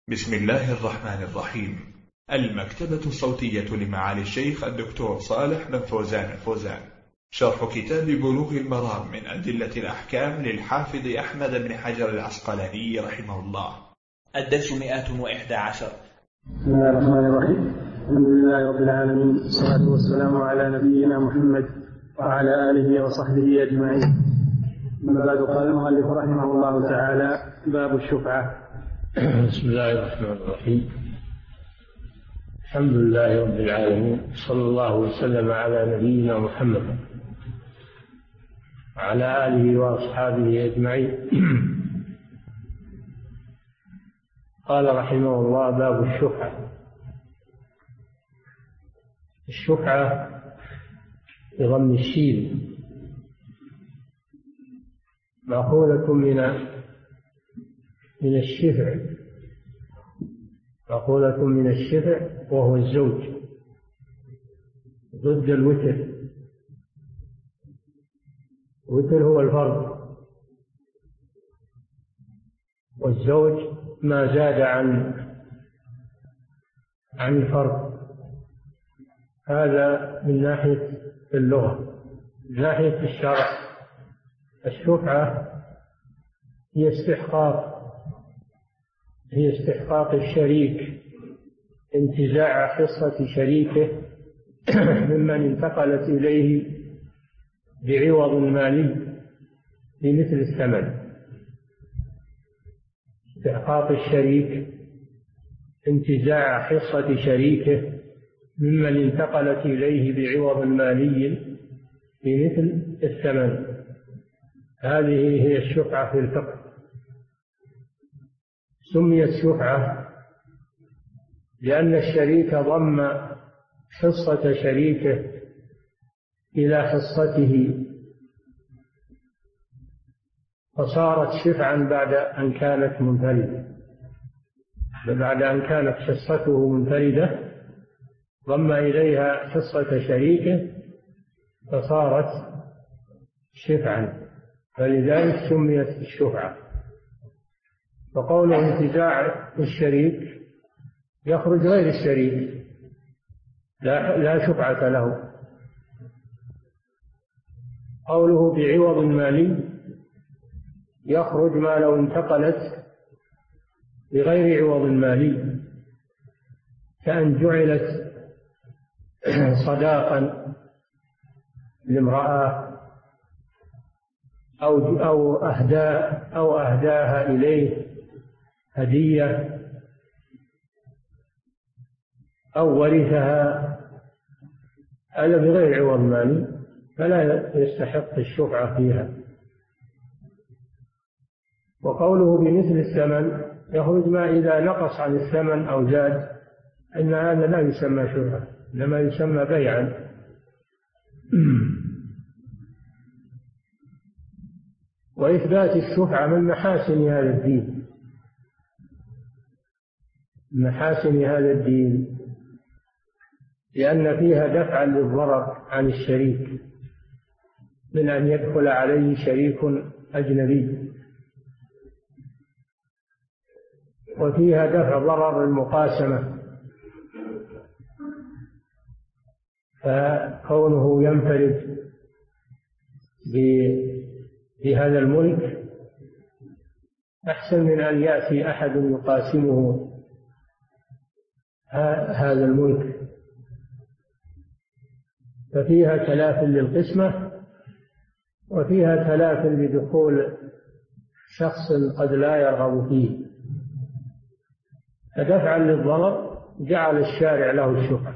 بسم الله الرحمن الرحيم. المكتبة الصوتية لمعالي الشيخ الدكتور صالح بن فوزان الفوزان، شرح كتاب بلوغ المرام من أدلة الأحكام للحافظ أحمد بن حجر العسقلاني رحمه الله. الدرس 111. بسم الله الرحمن الرحيم. الحمد لله رب العالمين، والصلاة والسلام على نبينا محمد وعلى آله وصحبه أجمعين. أما بعد، قال المؤلف رحمه الله تعالى: باب الشفعة. بسم الله الرحمن الرحيم. الحمد لله رب العالمين، صلى الله وسلم على نبينا محمد وعلى آله وأصحابه أجمعين. قال رحمه الله: باب الشفعة. الشفعة بضم الشين مأخوذة من الشفع، مأخوذة من الشفع وهو الزوج ضد الوتر. الوتر هو الفرد، والزوج ما زاد عن الفرد. هذا من ناحية اللغة. من ناحية الشرع، الشفعة هي استحقاق الشريك، انتزاع حصة شريكه ممن انتقلت إليه بعوض مالي بمثل الثمن. استحقاق الشريك انتزاع حصة شريكه ممن انتقلت إليه بعوض مالي بمثل الثمن. هذه هي الشفعة في الفقه. سميت شفعة لأن الشريك ضم حصة شريكه إلى حصته، فصارت شفعا بعد أن كانت منفردة. بعد أن كانت حصته منفردة ضم إليها حصة شريكه فصارت شفعا، فلذلك سميت الشفعة. وقوله انتزاع الشريك يخرج غير الشريك، لا شفعة له. قوله بعوض مالي يخرج ما لو انتقلت بغير عوض مالي، كأن جعلت صداقا لامرأة أو أهداها إليه هدية، أو ورثها، هذا بغير عوض مالي فلا يستحق الشفعة فيها. وقوله بمثل الثمن يخرج ما إذا نقص عن الثمن أو زاد، إن هذا لا يسمى شفعة، إنما يسمى بيعا. وإثبات الشفعة من محاسن هذا الدين، من محاسن هذا الدين، لأن فيها دفعا للضرر عن الشريك من أن يدخل عليه شريك أجنبي، وفيها دفع ضرر المقاسمة، فكونه ينفرد بهذا الملك أحسن من أن يأتي أحد يقاسمه هذا الملك. ففيها تلاف للقسمة، وفيها تلاف بدخول شخص قد لا يرغب فيه. فدفعا للضرر جعل الشارع له الشفعة،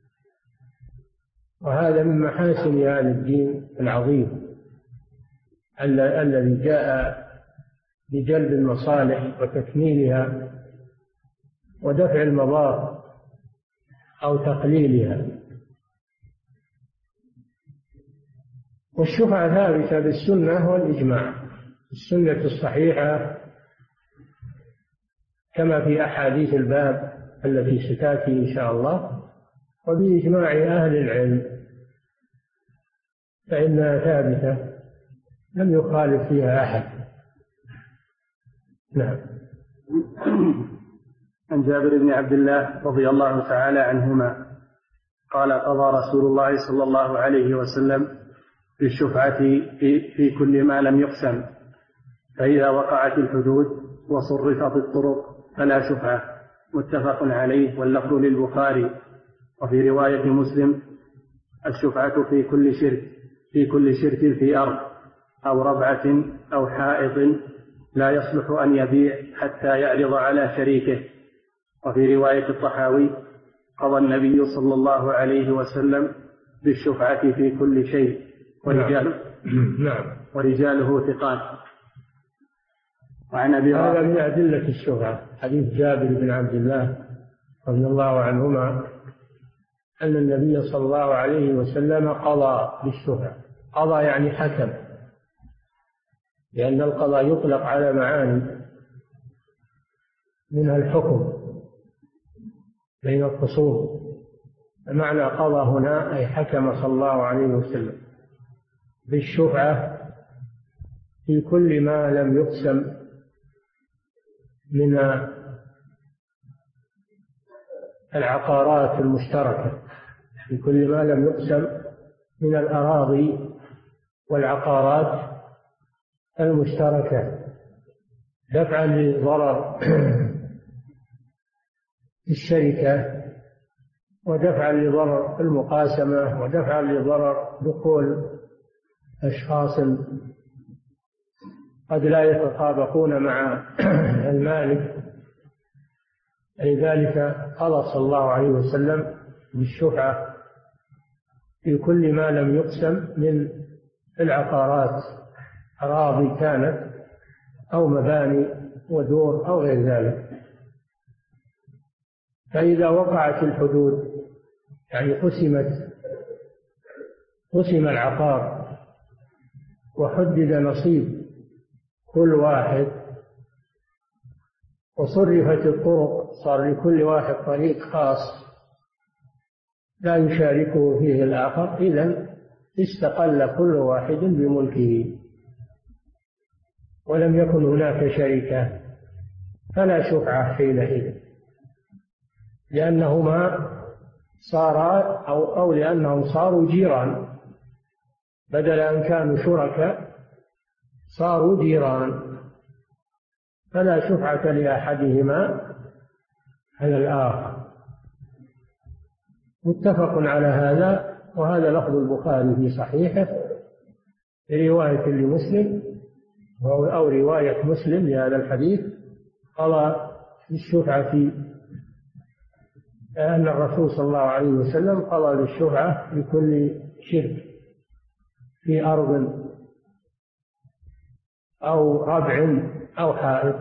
وهذا من محاسن هذا الدين العظيم الذي جاء بجلب المصالح وتكميلها ودفع المضار أو تقليلها. والشفعة ثابتة بالسنة والإجماع. السنة الصحيحة كما في أحاديث الباب التي ستأتي إن شاء الله، وبإجماع أهل العلم فإنها ثابتة لم يخالف فيها أحد. نعم. عن جابر بن عبد الله رضي الله تعالى عنهما قال قضى رسول الله صلى الله عليه وسلم بالشفعة في كل ما لم يقسم، فإذا وقعت الحدود وصرفت الطرق فلا شفعة. متفق عليه، واللفظ للبخاري. وفي رواية مسلم: الشفعة في كل شرك في أرض أو ربعة أو حائط لا يصلح أن يبيع حتى يعرض على شريكه. وفي رواية الطحاوي: قضى النبي صلى الله عليه وسلم بالشفعة في كل شيء ورجاله ثقات. وعن هذا من أدلة الشفعة حديث جابر بن عبد الله رضي الله عنهما أن النبي صلى الله عليه وسلم قضى بالشفعة. قضى يعني حكم، لأن القضاء يطلق على معاني، منها الحكم بين الخصوم. معنى قضى هنا أي حكم صلى الله عليه وسلم بالشفعة في كل ما لم يقسم من العقارات المشتركة، في كل ما لم يقسم من الأراضي والعقارات المشتركة، دفعا لضرر الشركة، ودفعا لضرر المقاسمة، ودفعا لضرر دخول أشخاص قد لا يتطابقون مع المالك. لذلك قضى صلى الله عليه وسلم بالشفعة في كل ما لم يقسم من العقارات، أراضي كانت أو مباني ودور أو غير ذلك. فإذا وقعت الحدود يعني قسم العقار وحدد نصيب كل واحد وصرفت الطرق، صار لكل واحد طريق خاص لا يشاركه فيه الآخر، إذن استقل كل واحد بملكه ولم يكن هناك شركة، فلا شفعة حينئذ، لأنهما صارا أو لأنهم صاروا جيران، بدل أن كانوا شركاء صاروا جيران، فلا شفعة لأحدهما على الآخر. متفق على هذا، وهذا لفظ البخاري في صحيحه رواية لمسلم أو رواية مسلم لهذا الحديث. قضى بالشفعة أن الرسول صلى الله عليه وسلم قضى بالشفعة لكل شرك في أرض أو ربع أو حائط.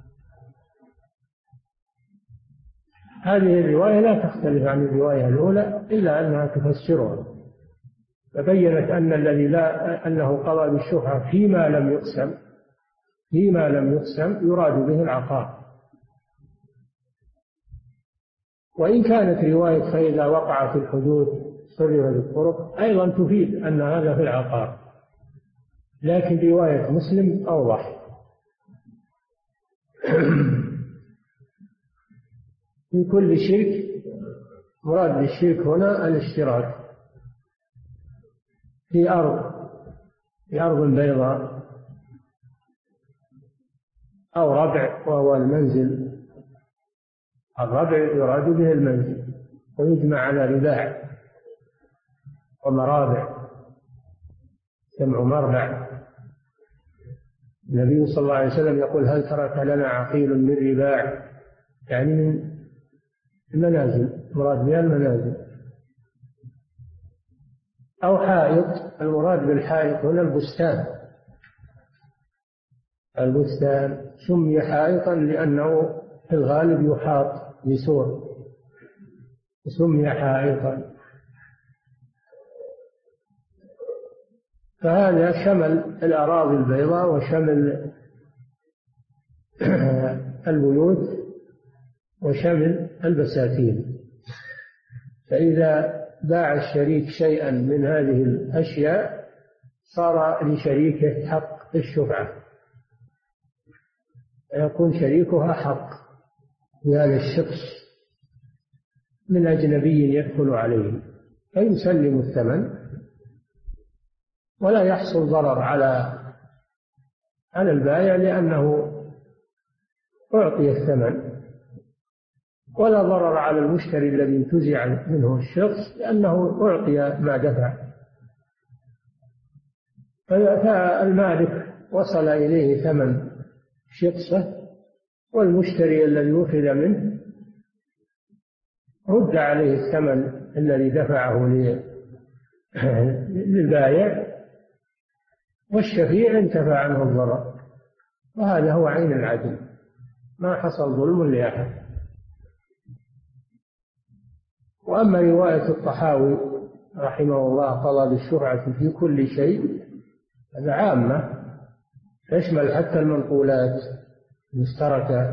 هذه الرواية لا تختلف عن الرواية الأولى إلا أنها تفسرها، فبينت أن أنه قضى بالشفعة فيما لم يقسم يراد به العقار. وإن كانت رواية فإذا وقعت الحدود صرفت الطرق أيضا تفيد أن هذا في العقار، لكن رواية مسلم أوضح. في كل شرك، مراد بالشرك هنا الاشتراك في أرض بيضاء أو ربع، وهو المنزل. الربع يراد به المنزل، ويجمع على رباع ومرابع، جمع مربع. النبي صلى الله عليه وسلم يقول: هل ترك لنا عقيل من رباع؟ يعني من المنازل، مراد بها المنازل. أو حائط، المراد بالحائط هنا البستان سمي حائطا لأنه في الغالب يحاط بسور، سمي حائطا. فهذا شمل الأراضي البيضاء وشمل البيوت وشمل البساتين. فإذا باع الشريك شيئا من هذه الأشياء صار لشريكه حق الشفعة، يكون شريكها حق بهذا الشخص من أجنبي يدخل عليه، فيسلم الثمن ولا يحصل ضرر على البائع لأنه أعطي الثمن، ولا ضرر على المشتري الذي انتزع منه الشخص لأنه أعطي ما دفع. فالمالك وصل إليه ثمن شخصه، والمشتري الذي أخذ منه رد عليه الثمن الذي دفعه للبائع، والشفيع انتفع عنه الضرر، وهذا هو عين العدل، ما حصل ظلم لأحد. وأما رواية الطحاوي رحمه الله طلب الشفعة في كل شيء، هذا عامة تشمل حتى المنقولات المشتركة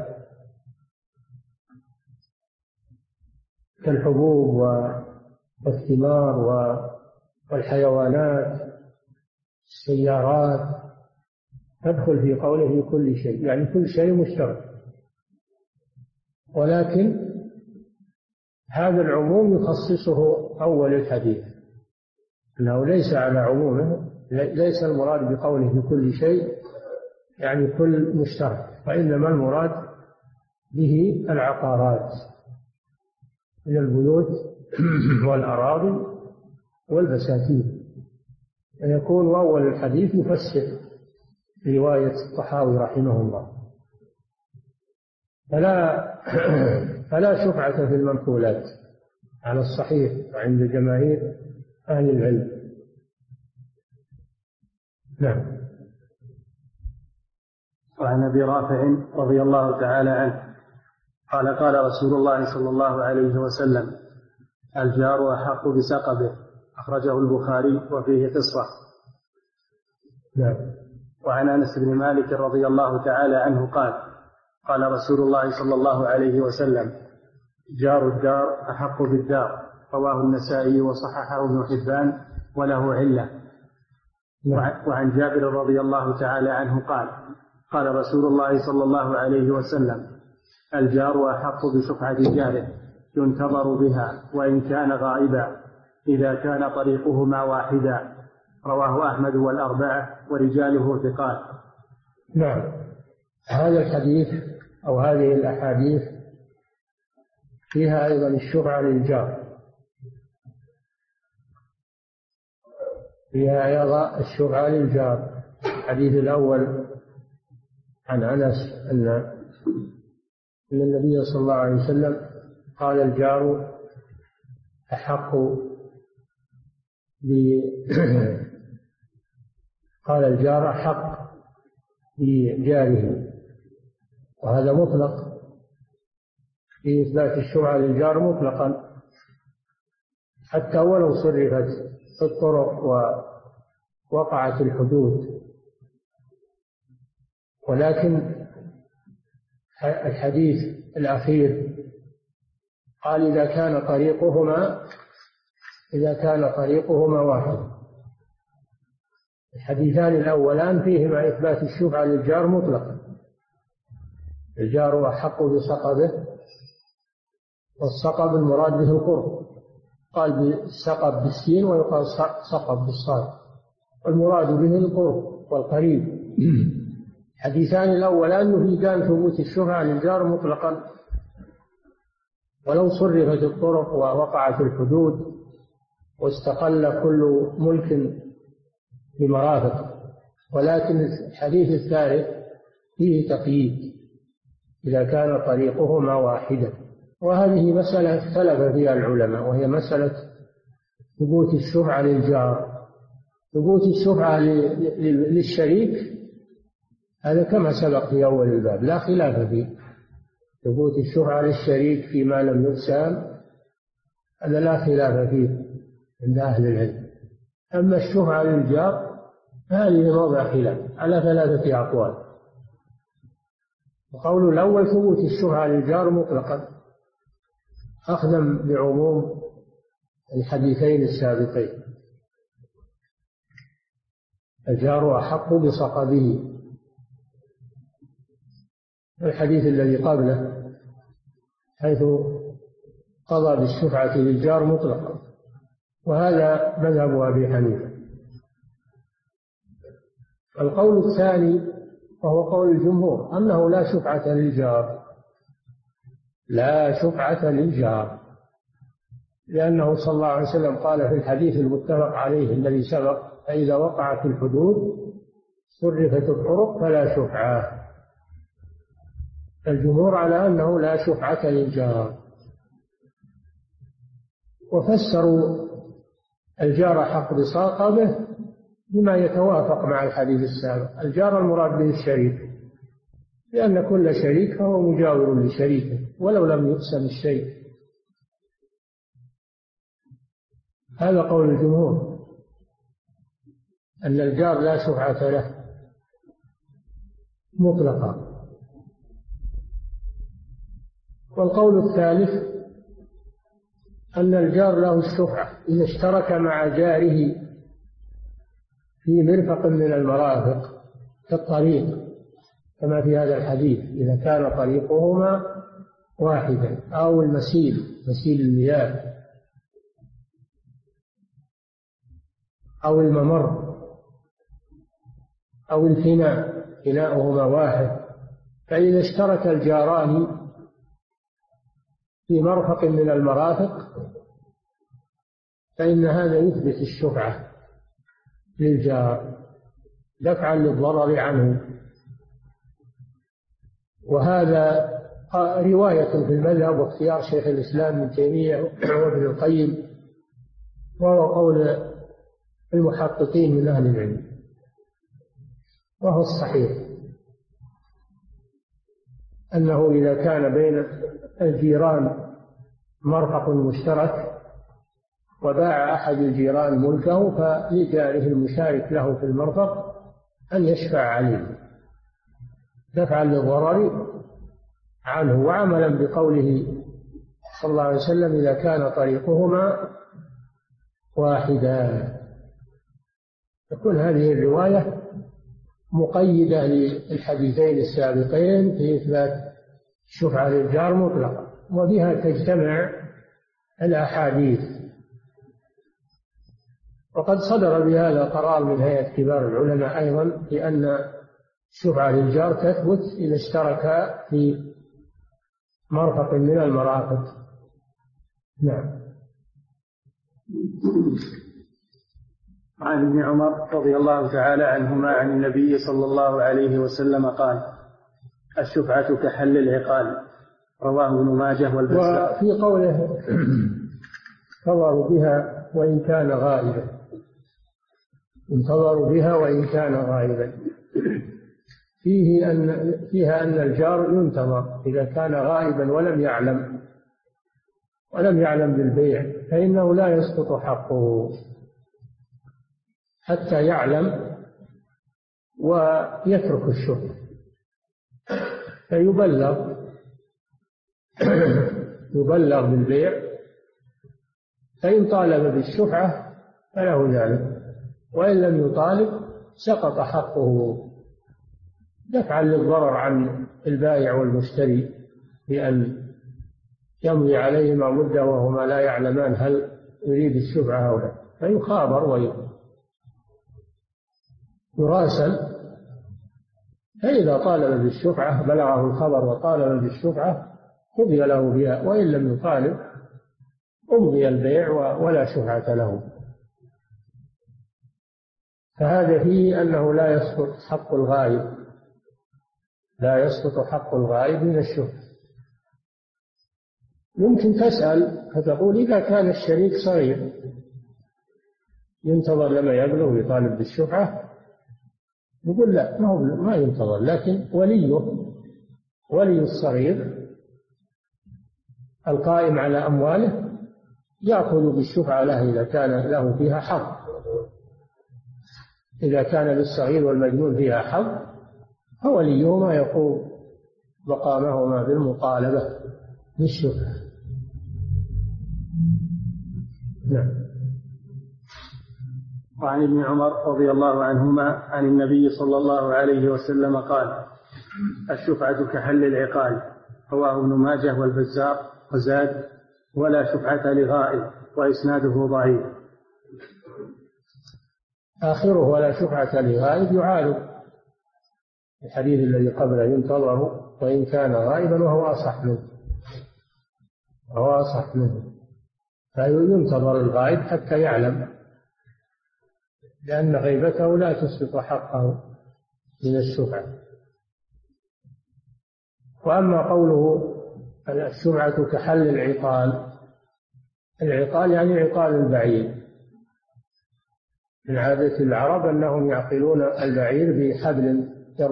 كالحبوب والثمار والحيوانات، السيارات، تدخل في قوله في كل شيء، يعني كل شيء مشترك. ولكن هذا العموم يخصصه أول الحديث، أنه ليس على عمومه، ليس المراد بقوله في كل شيء يعني كل مشترك، وإنما المراد به العقارات من البيوت والأراضي والبساتين، فيكون أول الحديث يفسر رواية الطحاوي رحمه الله. فلا شفعة في المنقولات على الصحيح عند جماهير أهل العلم. نعم. وعن أبي رافع رضي الله تعالى عنه قال قال رسول الله صلى الله عليه وسلم: الجار أحق بسقبه، أخرجه البخاري وفيه قصة. نعم. وعن أنس بن مالك رضي الله تعالى عنه قال قال رسول الله صلى الله عليه وسلم: جار الدار أحق بالدار، رواه النسائي وصححه ابن حبان وله علة. وعن جابر رضي الله تعالى عنه قال قال رسول الله صلى الله عليه وسلم: الجار أحق بشفعة جاره ينتظر بها وإن كان غائبا إذا كان طريقهما واحدا، رواه أحمد والأربعة ورجاله ثقات. نعم. هذا الحديث أو هذه الأحاديث فيها أيضا الشفعة للجار، فيها أيضا الشفعة للجار. الحديث الأول عن أنس أن النبي صلى الله عليه وسلم قال: الجار أحق قال الجار أحق بجاره، وهذا مطلق في إثبات الشفعة للجار مطلقا، حتى ولو صرفت الطرق ووقعت الحدود. ولكن الحديث الأخير قال إذا كان طريقهما واحد. الحديثان الأولان فيهما إثبات الشفعة للجار مطلقا: الجار أحق بسقبه، والسقب المراد به القرب، قال بالسقب بالسين ويقال سقب بالصاد، والمراد به القرب والقريب. الحديثان الأولان يفيدان ثبوت الشفعة للجار مطلقا ولو صرفت الطرق ووقعت الحدود واستقل كل ملك بمرافق. ولكن الحديث الثالث فيه تقييد: إذا كان طريقهما واحدا. وهذه مسألة اختلف فيها العلماء، وهي مسألة ثبوت الشفعة للجار. ثبوت الشفعة للشريك هذا كما سبق في أول الباب، لا خلاف فيه. ثبوت الشفعة للشريك فيما لم يقسم هذا لا خلاف فيه عند أهل العلم. أما الشفعة للجار هذه موضع خلاف على ثلاثة أقوال. القول الأول ثبوت الشفعة للجار مطلقا أخذا بعموم الحديثين السابقين: الجار أحق بسقبه. الحديث الذي قبله حيث قضى بالشفعة للجار مطلقا، وهذا مذهب أبي حنيفة. القول الثاني وهو قول الجمهور أنه لا شفعة للجار، لا شفعة للجار، لأنه صلى الله عليه وسلم قال في الحديث المتفق عليه الذي سبق: فإذا وقعت الحدود صرفت الطرق فلا شفعة. الجمهور على أنه لا شفعة للجار، وفسروا الجار حق بصاقبه بما يتوافق مع الحديث السابق. الجار المراد به الشريك، لأن كل شريك فهو مجاور لشريكه ولو لم يقسم الشيء. هذا قول الجمهور أن الجار لا شفعة له مطلقا. والقول الثالث أن الجار له الشفعة إذا اشترك مع جاره في مرفق من المرافق كالطريق، كما في هذا الحديث: إذا كان طريقهما واحدا، أو المسيل، مسيل المياه، أو الممر، أو الفناء، فناؤهما واحد. فإذا اشترك الجاران في مرفق من المرافق فإن هذا يثبت الشفعة للجار دفعا للضرر عنه. وهذا رواية في المذهب واختيار شيخ الإسلام ابن تيمية وابن القيم، وهو قول المحققين من أهل العلم، وهو الصحيح أنه إذا كان بين الجيران مرفق مشترك وباع أحد الجيران ملكه، فلجاره المشارك له في المرفق أن يشفع عليه دفعا للضرر عنه، وعملا بقوله صلى الله عليه وسلم: إذا كان طريقهما واحدا. تكون هذه الرواية مقيدة للحديثين السابقين في إثبات الشفعة للجار مطلقا، وبها تجتمع الأحاديث. وقد صدر بهذا قرار من هيئة كبار العلماء أيضا بأن الشفعة للجار تثبت إذا اشتركا في مرفق من المرافق. نعم. عن ابن عمر رضي الله تعالى عنهما عن النبي صلى الله عليه وسلم قال: الشفعة كحل العقال. رواه ابن ماجه والبزار. وفي قوله: انتظروا بها وإن كان غائبا، انتظروا بها وإن كان غائبا، فيها أن الجار ينتظر إذا كان غائبا ولم يعلم بالبيع، فإنه لا يسقط حقه حتى يعلم ويترك الشفعة، فيبلغ بالبيع، فإن طالب بالشفعة فله ذلك، وإن لم يطالب سقط حقه دفعا للضرر عن البائع والمشتري بأن يمضي عليهما مدة وهما لا يعلمان هل يريد الشفعة أو لا، فيخابر ويراسل. فإذا طالب بالشفعة بلغه الخبر وطالب بالشفعة قضي له بها، وإن لم يطالب أمضي البيع ولا شفعة له. فهذا فيه أنه لا يسقط حق الغائب، لا يسقط حق الغائب من الشفعة. يمكن تسأل فتقول: إذا كان الشريك صغير ينتظر لما يبلغ ويطالب بالشفعة؟ نقول لا، ما ينتظر، لكن ولي الصغير القائم على أمواله يأخذ بالشفعة له إذا كان له فيها حظ. إذا كان للصغير والمجنون فيها حظ فوليهما يقوم مقامهما بالمطالبة بالشفعة. نعم. وعن ابن عمر رضي الله عنهما عن النبي صلى الله عليه وسلم قال: الشفعة كحل العقال. رواه ابن ماجه والبزار وزاد: ولا شفعة لغائب، وإسناده ضعيف. آخره ولا شفعة لغائب يعارض الحديث الذي قبله: ينتظر وإن كان غائبا، وهو أصح منه. فينتظر الغائب حتى يعلم، لأن غيبته لا تسقط حقه من الشفعة. وأما قوله الشفعة كحل العقال يعني عقال البعير. من عادة العرب أنهم يعقلون البعير بحبل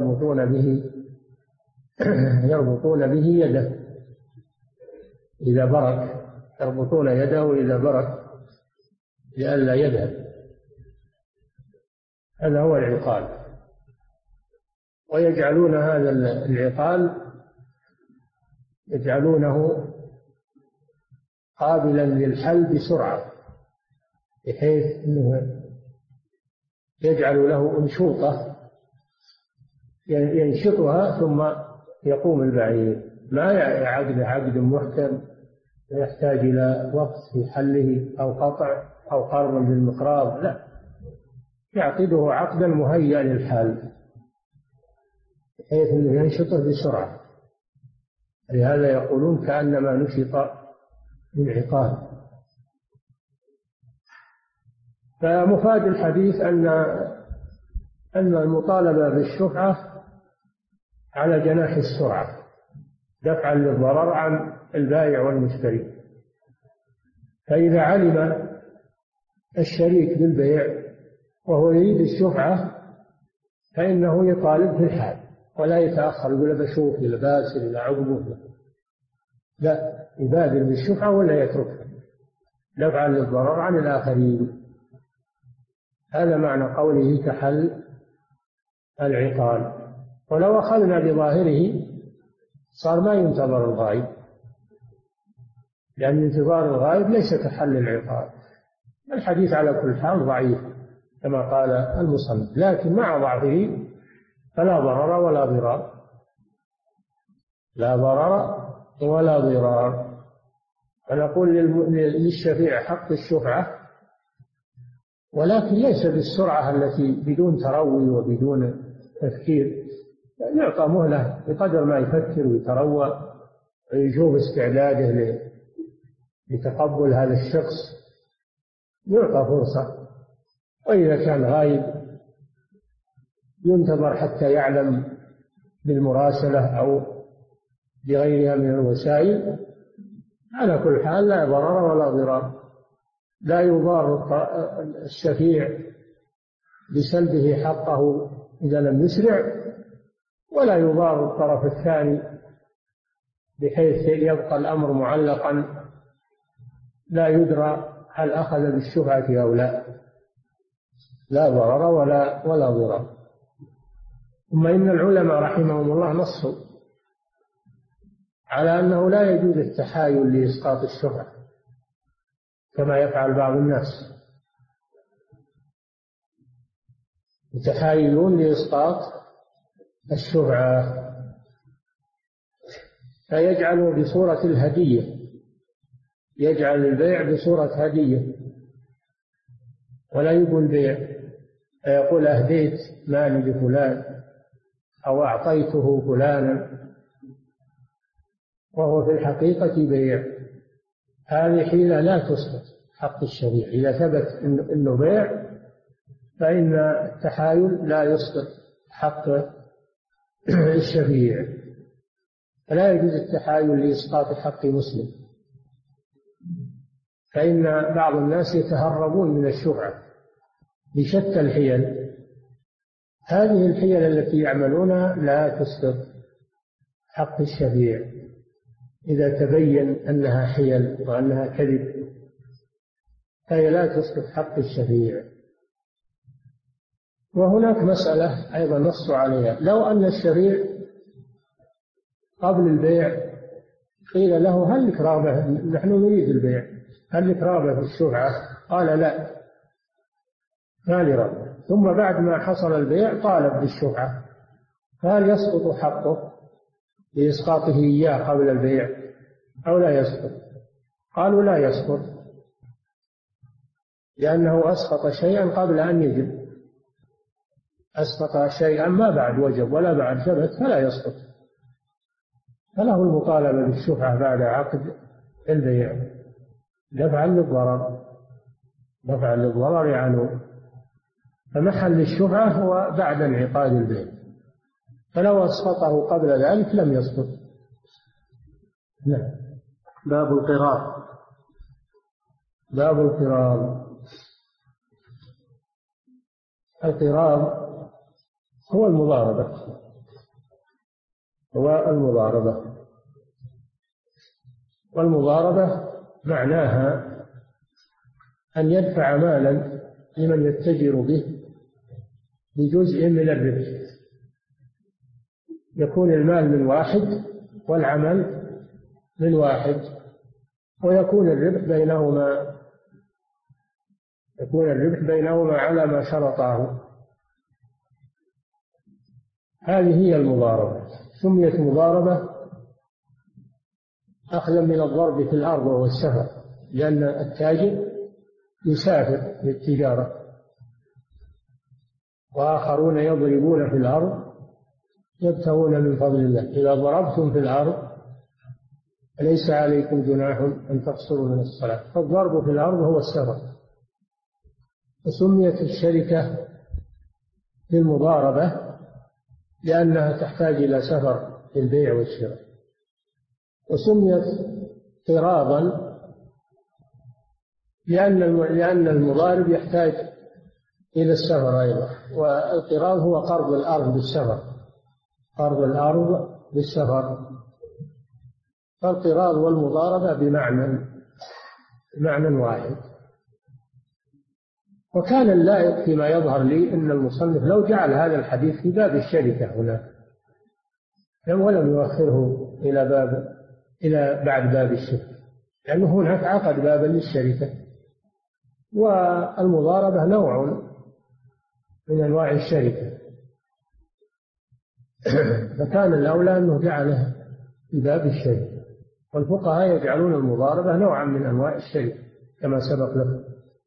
يربطون به يده إذا برك، يربطون يده إذا برك لئلا يذهب. هذا هو العقال. ويجعلون هذا العقال يجعلونه قابلا للحل بسرعة، بحيث أنه يجعل له أنشوطة ينشطها ثم يقوم البعير، ما عقد محكم يحتاج إلى وقت في حله أو قطع أو قرض بالمقراض، لا، يعقده عقدا مهيئا للحال بحيث أنه ينشطه بسرعة. لهذا يقولون كأنما نشط بالعقال. فمفاد الحديث أن المطالبة بالشفعة على جناح السرعة دفعا للضرر عن البائع والمشتري. فإذا علم الشريك بالبيع وهو يريد الشفعة فإنه يطالب في الحال ولا يتأخر، يقول بشوف إلى باسل إلى عقبه، لا، يبادر بالشفعة ولا يتركها دفعا للضرر عن الآخرين. هذا معنى قوله كحل العقال. ولو أخذنا بظاهره صار ما ينتظر الغائب، لأن انتظار الغائب ليس كحل العقال. الحديث على كل حال ضعيف كما قال المصنف، لكن مع ضعفه فلا ضرر ولا ضرار، لا ضرر ولا ضرار. فنقول للشفيع حق الشفعة، ولكن ليس بالسرعة التي بدون تروي وبدون تفكير. يعطى مهلة بقدر ما يفكر ويتروى ويشوف استعداده لتقبل هذا الشخص، يعطى فرصة. وإذا كان غايب ينتظر حتى يعلم بالمراسلة أو بغيرها من الوسائل. على كل حال لا ضرر ولا ضرار، لا يضار الشفيع بسلبه حقه إذا لم يسرع، ولا يضار الطرف الثاني بحيث يبقى الأمر معلقا لا يدرى هل أخذ بالشفعة أو لا. لا ضرر ولا ضرر. ثم إن العلماء رحمهم الله نصوا على أنه لا يجوز التحايل لإسقاط الشفعة كما يفعل بعض الناس، يتحايلون لإسقاط الشفعة فيجعلوا بصورة الهدية، يجعل البيع بصورة هدية ولا يقول بيع، فيقول أهديت مالي لفلان أو أعطيته فلانا وهو في الحقيقة بيع. هذه حيلة لا تسقط حق الشريع. إذا ثبت أنه بيع فإن التحايل لا يسقط حق الشفيع، فلا يجوز التحايل لإسقاط حق مسلم، فإن بعض الناس يتهربون من الشفعة بشتى الحيل. هذه الحيل التي يعملونها لا تسقط حق الشفيع إذا تبين أنها حيل وأنها كذب، فهي لا تسقط حق الشفيع. وهناك مسألة أيضا نص عليها: لو أن الشفيع قبل البيع قيل له هل لك رغبة، نحن نريد البيع، هل لك رغبة في الشفعة؟ قال لا، ما لي رغبة. ثم بعد ما حصل البيع طالب بالشفعة، فهل يسقط حقه بإسقاطه إياه قبل البيع أو لا يسقط؟ قالوا لا يسقط، لأنه أسقط شيئا قبل أن يجب، أسقط شيئا ما بعد وجب ولا بعد ثبت فلا يسقط، فله المطالبة بالشفعة بعد عقد البيع دفعا للضرر، دفعا للضرر عنه. فمحل الشفعة هو بعد انعقاد البيع، فلو أسقطه قبل ذلك لم يسقط. نعم. باب القرار. باب القرار. القرار هو المضاربة، هو المضاربة، والمضاربة معناها أن يدفع مالا لمن يتجر به بجزء من الربح، يكون المال من واحد والعمل من واحد، ويكون الربح بينهما، يكون الربح بينهما على ما شرطاه. هذه هي المضاربة. سميت مضاربة أخذا من الضرب في الأرض وهو السفر، لأن التاجر يسافر للتجارة، وآخرون يضربون في الأرض يبتغون من فضل الله. إذا ضربتم في الأرض ليس عليكم جناح أن تقصروا من الصلاة، فالضرب في الأرض هو السفر. وسميت الشركة للمضاربة لأنها تحتاج إلى سفر في البيع والشراء. وسميت قراضا لأن المضارب يحتاج إلى السفر أيضا، والقراض هو قرض الأرض بالسفر، قرض الأرض بالسفر. فالقراض والمضاربة بمعنى واحد. وكان اللائق فيما يظهر لي أن المصنف لو جعل هذا الحديث في باب الشركة هنا ولم يؤخره إلى بعد باب الشركة، لأنه هناك عقد بابا للشركة، والمضاربة نوع من أنواع الشركة، فكان الأولى أنه جعله في باب الشركة. والفقهاء يجعلون المضاربة نوعا من أنواع الشركة كما سبق لكم.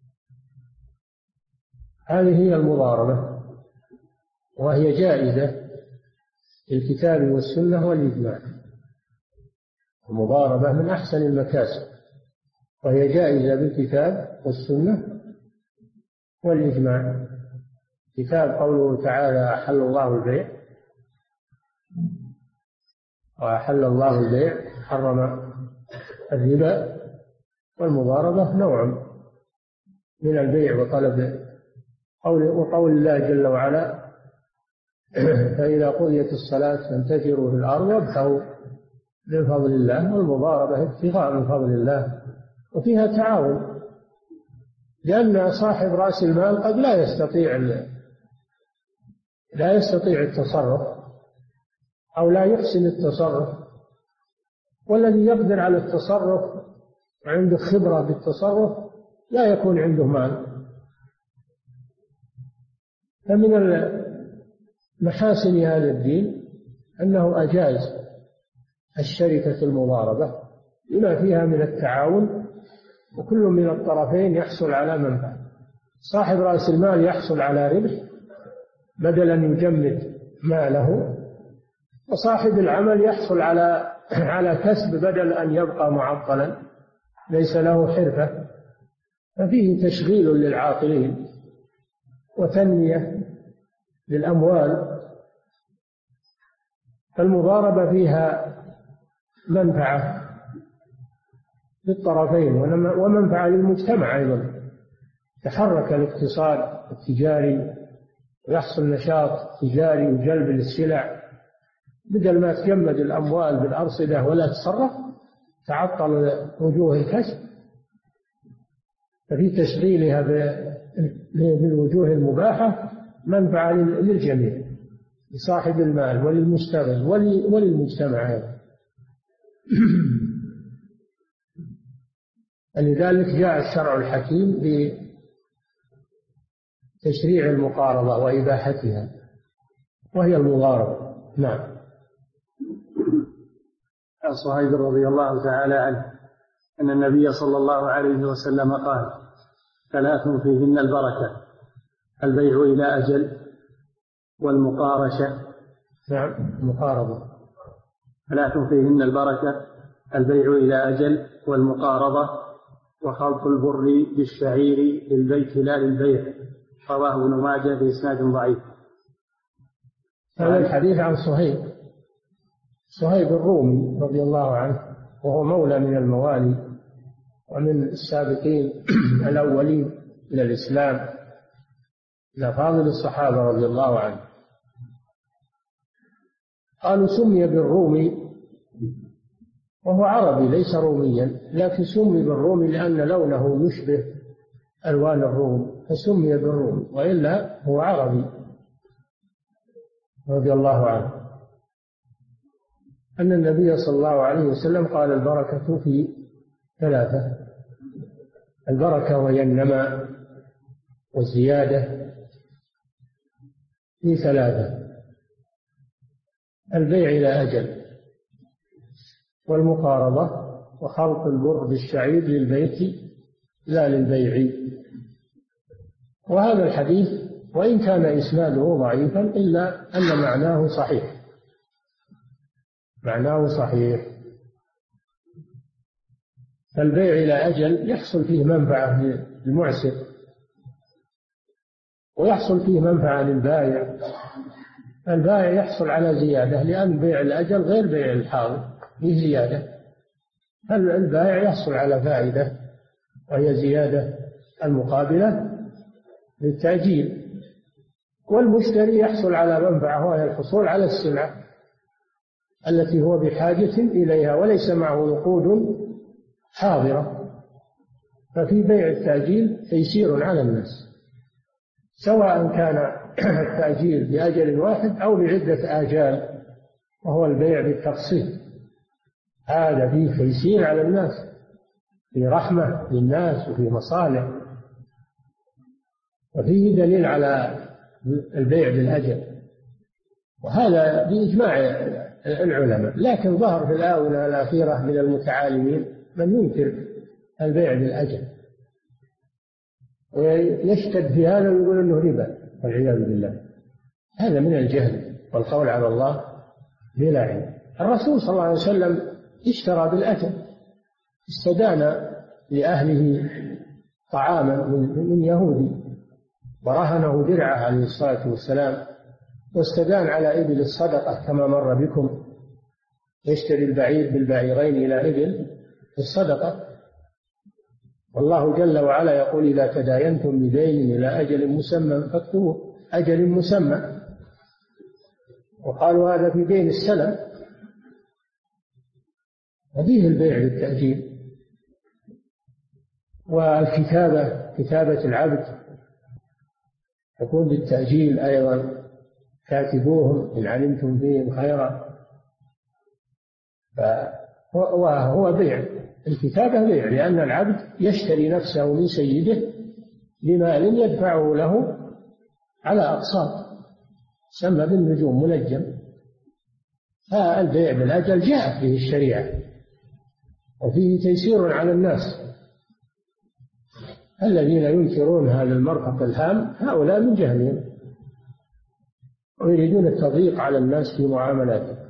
هذه هي المضاربة، وهي جائزة في الكتاب والسنة والإجماع. المضاربة من أحسن المكاسب، وهي جائزة بالكتاب والسنة والإجماع. كتاب قوله تعالى أحل الله البيع، وأحل الله البيع حرم الربا. والمضاربة نوع من البيع وطلب، وقول الله جل وعلا فإذا قضيت الصلاة فانتشروا في الأرض وابتغوا من فضل الله. والمضاربة ابتغاء من فضل الله، وفيها تعاون، لأن صاحب رأس المال قد لا يستطيع التصرف أو لا يحسن التصرف، والذي يقدر على التصرف وعنده خبرة بالتصرف لا يكون عنده مال. فمن محاسن هذا الدين أنه أجاز الشركة المضاربة لما فيها من التعاون، وكل من الطرفين يحصل على منفعة. صاحب رأس المال يحصل على ربح بدل أن يجمد ماله، وصاحب العمل يحصل على كسب بدل أن يبقى معطلا ليس له حرفة. ففيه تشغيل للعاقلين وتنمية للأموال. فالمضاربة فيها منفعة للطرفين ومنفعة للمجتمع أيضا. تحرك الاقتصاد التجاري ويحصل نشاط تجاري وجلب للسلع، بدل ما تجمد الأموال بالأرصدة ولا تصرف تعطل وجوه الكسب. ففي تشغيلها بالوجوه المباحة منفعة للجميع، لصاحب المال وللمشتغل وللمجتمع أيضا. لذلك جاء الشرع الحكيم بتشريع المقارضة وإباحتها، وهي المضاربة. نعم. عن صهيب رضي الله تعالى عنه أن النبي صلى الله عليه وسلم قال: ثلاث فيهن البركة: البيع إلى أجل، والمقارشة. نعم، مقاربة. ثلاث فيهن البركة: البيع إلى أجل، والمقاربة، وخلط البر بالشعير للبيت لا للبيع. رواه ابن ماجه بإسناد ضعيف. هذا الحديث عن صهيب الرومي رضي الله عنه، وهو مولى من الموالي ومن السابقين الأولين إلى الإسلام، إلى فاضل الصحابة رضي الله عنه. قالوا سمي بالرومي، وهو عربي ليس روميا، لكن سمي بالرومي لأن لونه يشبه ألوان الروم فسمي بالرومي، وإلا هو عربي رضي الله عنه. أن النبي صلى الله عليه وسلم قال: البركة في ثلاثة: البركة وهي النماء والزيادة في ثلاثة: البيع إلى أجل، والمقاربة، وخلط البر بالشعير للبيت لا للبيع. وهذا الحديث وإن كان إسناده ضعيفا إلا أن معناه صحيح، معناه صحيح. فالبيع إلى أجل يحصل فيه منفعة للمعسر، ويحصل فيه منفعة للبائع. البائع يحصل على زيادة، لأن بيع الأجل غير بيع الحاضر، فيه زيادة. البائع يحصل على فائدة وهي زيادة المقابلة للتأجيل، والمشتري يحصل على منفعة وهي الحصول على السلعة التي هو بحاجة إليها وليس معه نقود حاضرة. ففي بيع التأجيل تيسير على الناس، سواء كان التأجيل لأجل واحد أو لعدة آجال، وهو البيع بالتقسيط. هذا فيه تيسير على الناس، في رحمة للناس وفي مصالح، وفيه دليل على البيع بالأجل، وهذا بإجماع العلماء. لكن ظهر في الآونة الأخيرة من المتعالمين من ينكر البيع بالأجل ويشتد في هذا ويقول أنه ربا والعياذ بالله. هذا من الجهل والقول على الله بلا علم. الرسول صلى الله عليه وسلم اشترى بالأجل، استدان لأهله طعاما من يهودي ورهنه درعه عليه الصلاة والسلام، واستدان على إبل الصدقة كما مر بكم، يشتري البعير بالبعيرين إلى إبل الصدقة. والله جل وعلا يقول: إذا تداينتم بدين إلى أجل مسمى فاكتبوه، أجل مسمى. وقالوا هذا في دين السلف، وفيه البيع بالتأجيل. والكتابة، كتابة العبد تكون بالتأجيل أيضا: كاتبوهم إن علمتم فيهم خيرا. وهو بيع، الكتابة بيع، لأن العبد يشتري نفسه من سيده بمال يدفعه له على أقساط، سمى بالنجوم منجم. فالبيع بالأجل جاءت به الشريعة، وفيه تيسير على الناس. الذين ينكرون هذا المرفق الهام هؤلاء من جهلهم ويريدون التضييق على الناس في معاملاتهم.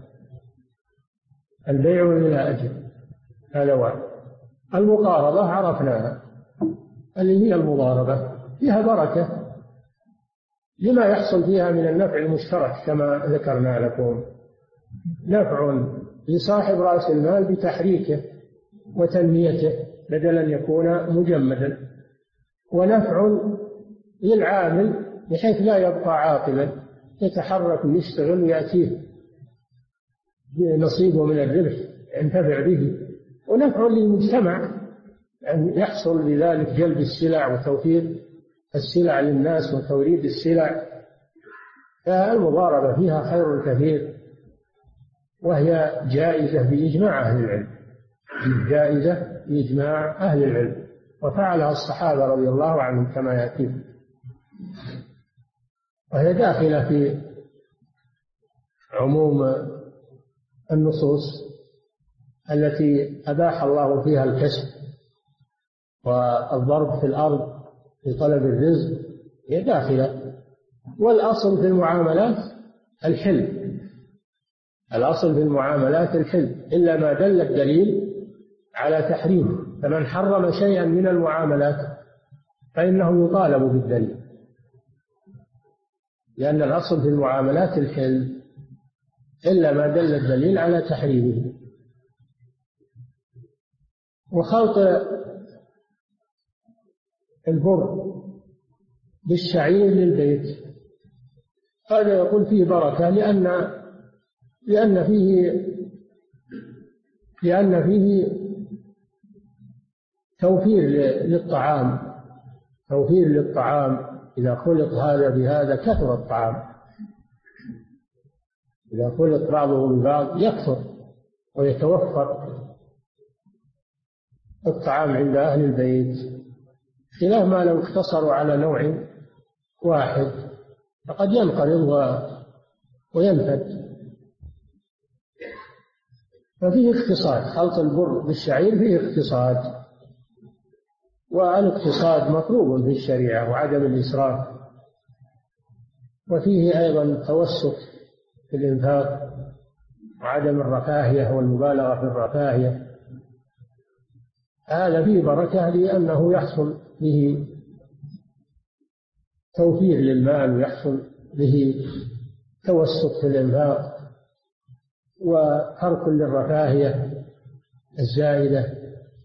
البيع إلى أجل هذا واحد. المقاربة عرفناها، اللي هي المضاربة، فيها بركة لما يحصل فيها من النفع المشترك كما ذكرنا لكم. نفع لصاحب رأس المال بتحريكه وتنميته بدل أن يكون مجمدا، ونفع للعامل بحيث لا يبقى عاطلا، يتحرك ويشتغل ويأتيه نصيبه من الربح ينتفع به. ونفع للمجتمع أن يحصل بذلك جلب السلع وتوفير السلع للناس وتوريد السلع. فالمضاربة فيها خير كثير، وهي جائزة بإجماع أهل العلم، جائزة بإجماع أهل العلم، وفعلها الصحابة رضي الله عنهم كما يأتي. وهي داخلة في عموم النصوص التي أباح الله فيها الكسب والضرب في الأرض في طلب الرزق هي داخلة. والأصل في المعاملات الحل، الأصل في المعاملات الحل إلا ما دل الدليل على تحريمه. فمن حرم شيئا من المعاملات فإنه يطالب بالدليل، لأن الأصل في المعاملات الحل إلا ما دل الدليل على تحريمه. وخلط البر بالشعير للبيت هذا يقول فيه بركة، لأن فيه توفير للطعام. إذا خلط هذا بهذا كثر الطعام، إذا خلط بعضه ببعض يكثر ويتوفر الطعام عند أهل البيت، خلاف ما لو اقتصروا على نوع واحد فقد ينقرض وينفد. ففيه اقتصاد، خلط البر بالشعير فيه اقتصاد، والاقتصاد مطلوب في الشريعة وعدم الإسراف. وفيه أيضا توسط في الإنفاق وعدم الرفاهية والمبالغة في الرفاهية. هذا فيه بركة لأنه يحصل به توفير للمال ويحصل به توسط في الإنفاق وترك للرفاهية الزائدة.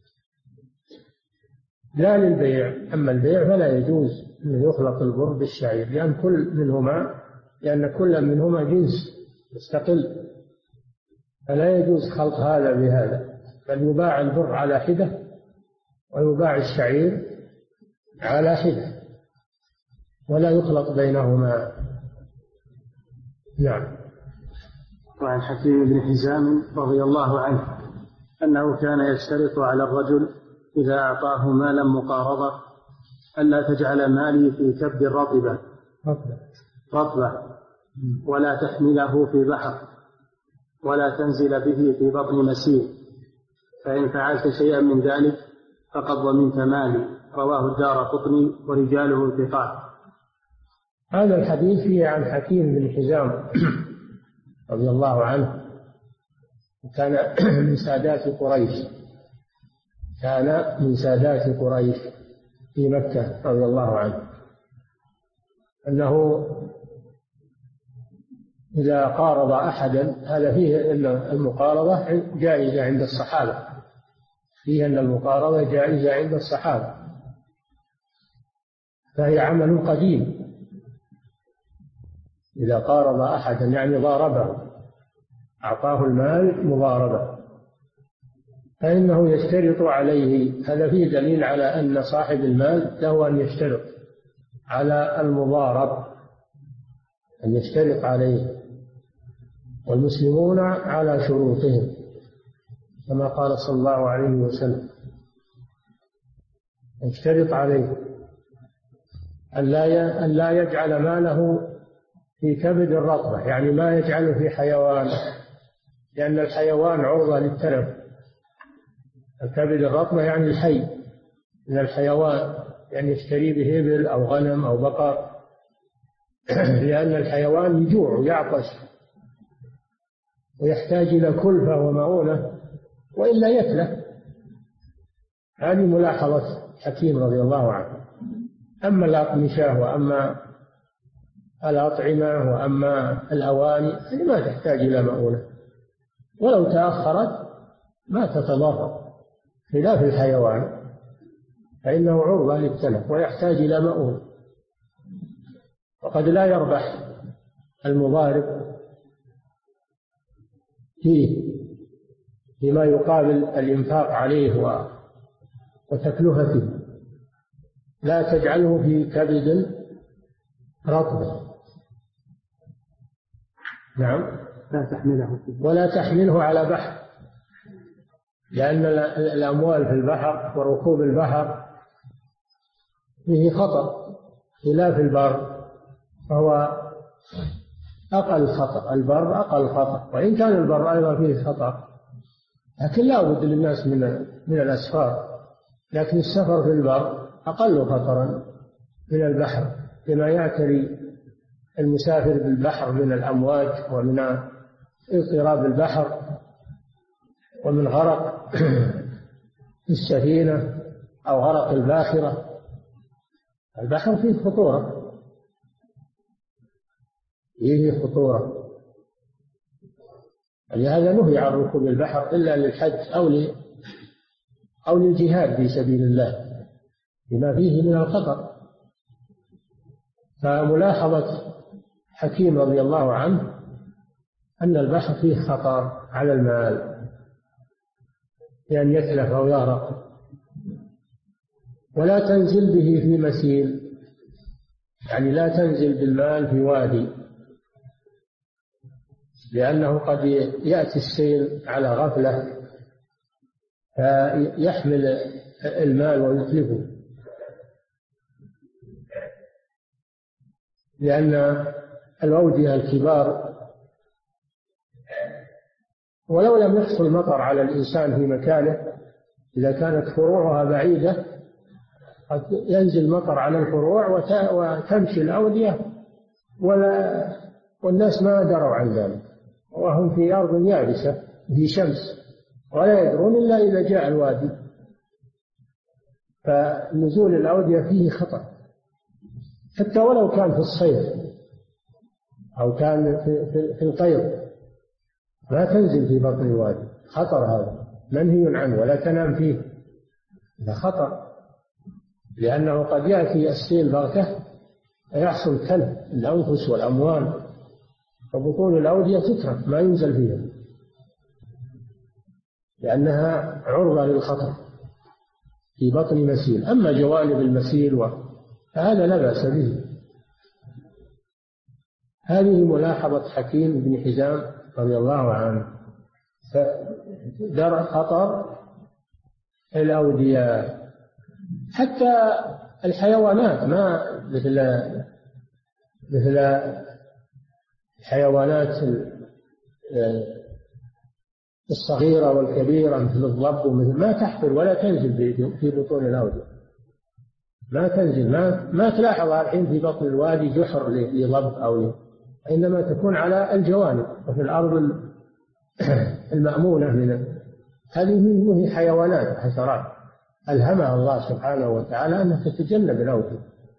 لا للبيع، أما البيع فلا يجوز أن يخلط البر بالشعير، لأن كل منهما جنس مستقل، فلا يجوز خلط هذا بهذا، بل يباع البر على حدة ويباع الشعير على حدة ولا يخلط بينهما. نعم. وعن حكيم بن حزام رضي الله عنه أنه كان يشترط على الرجل إذا أعطاه مالا مقارضة ألا تجعل مالي في كبد رطبة ولا تحمله في بحر ولا تنزل به في بطن مسير، فإن فعلت شيئا من ذلك فقد ضمنت مالي. رواه الدارقطني ورجاله ثقات. هذا الحديث فيه عن حكيم بن حزام رضي الله عنه، كان من سادات قريش في مكة رضي الله عنه، أنه إذا قارض أحدا، هذا فيه أن المقارضة جائزة عند الصحابة، فيه أن المقارضة جائزة عند الصحابة، فهي عمل قديم. إذا قارض أحدا يعني ضاربه، أعطاه المال مضاربة، فإنه يشترط عليه. هذا فيه دليل على أن صاحب المال له أن يشترط على المضارب، أن يشترط عليه، والمسلمون على شروطهم كما قال صلى الله عليه وسلم، يشترط عليه أن لا يجعل ماله في كبد الرطبة، يعني ما يجعله في حيوان، لأن الحيوان عرضة للتلف. الكبد الرطبة يعني الحي من الحيوان، يعني يشتري به إبل أو غنم أو بقر، لأن الحيوان يجوع ويعطش ويحتاج إلى كلفة ومعونة وإلا يتلف. هذه ملاحظة حكيم رضي الله عنه. أما الأقمشة وأما الأطعمة وأما الأواني هذه ما تحتاج إلى مؤونة، ولو تأخرت ما تتضرر، خلاف الحيوان فإنه عرضة للتلف ويحتاج إلى مؤونة، وقد لا يربح المضارب فيه بما يقابل الإنفاق عليه وتكلفته. لا تجعله في كبد رطب. نعم. ولا تحمله على بحر، لأن الأموال في البحر وركوب البحر فيه خطر، خلاف البر فهو أقل خطر. البر أقل خطر، وإن كان البر أيضا فيه خطر لكن لا بد للناس من الأسفار، لكن السفر في البر أقل خطرا من البحر، لما يعتري المسافر بالبحر من الأمواج ومن اضطراب البحر ومن غرق السفينة أو غرق الباخرة. البحر فيه خطورة، فيه خطورة، لهذا نهي عن ركوب البحر إلا للحج أو للجهاد في سبيل الله لما فيه من الخطر. فملاحظة حكيم رضي الله عنه أن البحر فيه خطر على المال، لأن يتلف أو يغرق. ولا تنزل به في مسيل، يعني لا تنزل بالمال في وادي، لأنه قد يأتي السيل على غفلة فيحمل المال ويتلفه، لأن الأودية الكبار ولو لم يحصل مطر على الإنسان في مكانه، إذا كانت فروعها بعيدة قد ينزل مطر على الفروع وتمشي الأودية والناس ما دروا عن ذلك، وهم في أرض يابسة في شمس ولا يدرون إلا إذا جاء الوادي. فنزول الأودية فيه خطر، حتى ولو كان في الصيف أو كان في القيض لا تنزل في بطن الوادي، خطر هذا منهي عنه ولا تنام فيه، هذا خطر، لأنه قد يأتي السيل بغتة فيحصل تلف الأنفس والأموال، فبطون الأودية تترك ما ينزل فيها لأنها عرضة للخطر في بطن مسيل. أما جوانب المسيل فهذا لا بأس به. هذه ملاحظة حكيم بن حزام رضي الله عنه، درء خطر الأودية. حتى الحيوانات ما مثل الحيوانات الصغيرة والكبيرة مثل الضب ومثل ما تحفر ولا تنزل في بطون الأودية، ما تنزل، ما تلاحظها الحين في بطن الوادي جحر لضب إنما تكون على الجوانب وفي الأرض المأمونة هذه حيوانات حشرات ألهمها الله سبحانه وتعالى أنها تتجنب الأودية.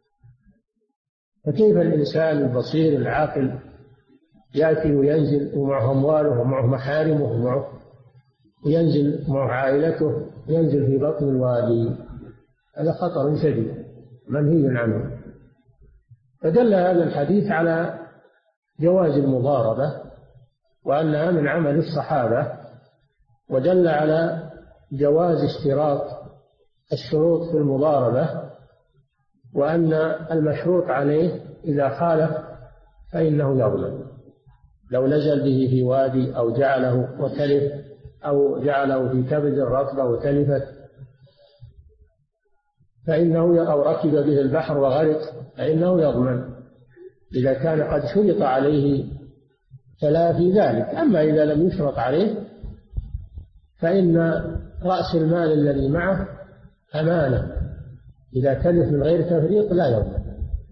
فكيف الإنسان البصير العاقل يأتي وينزل ومعه أمواله ومعه محارمه وينزل معه عائلته، ينزل في بطن الوادي؟ هذا خطر شديد منهي عنه. فدل هذا الحديث على جواز المضاربة وأنها من عمل الصحابة، ودل على جواز اشتراط الشروط في المضاربة، وأن المشروط عليه إذا خالف فإنه يضمن. لو نزل به في وادي أو جعله وتلف أو جعله في كبد رطبة وتلفت فإنه أو ركب به البحر وغرق فإنه يضمن إذا كان قد شرط عليه تلافي ذلك. أما إذا لم يشرط عليه فإن رأس المال الذي معه أمانة، إذا تلف من غير تفريط لا يضمن،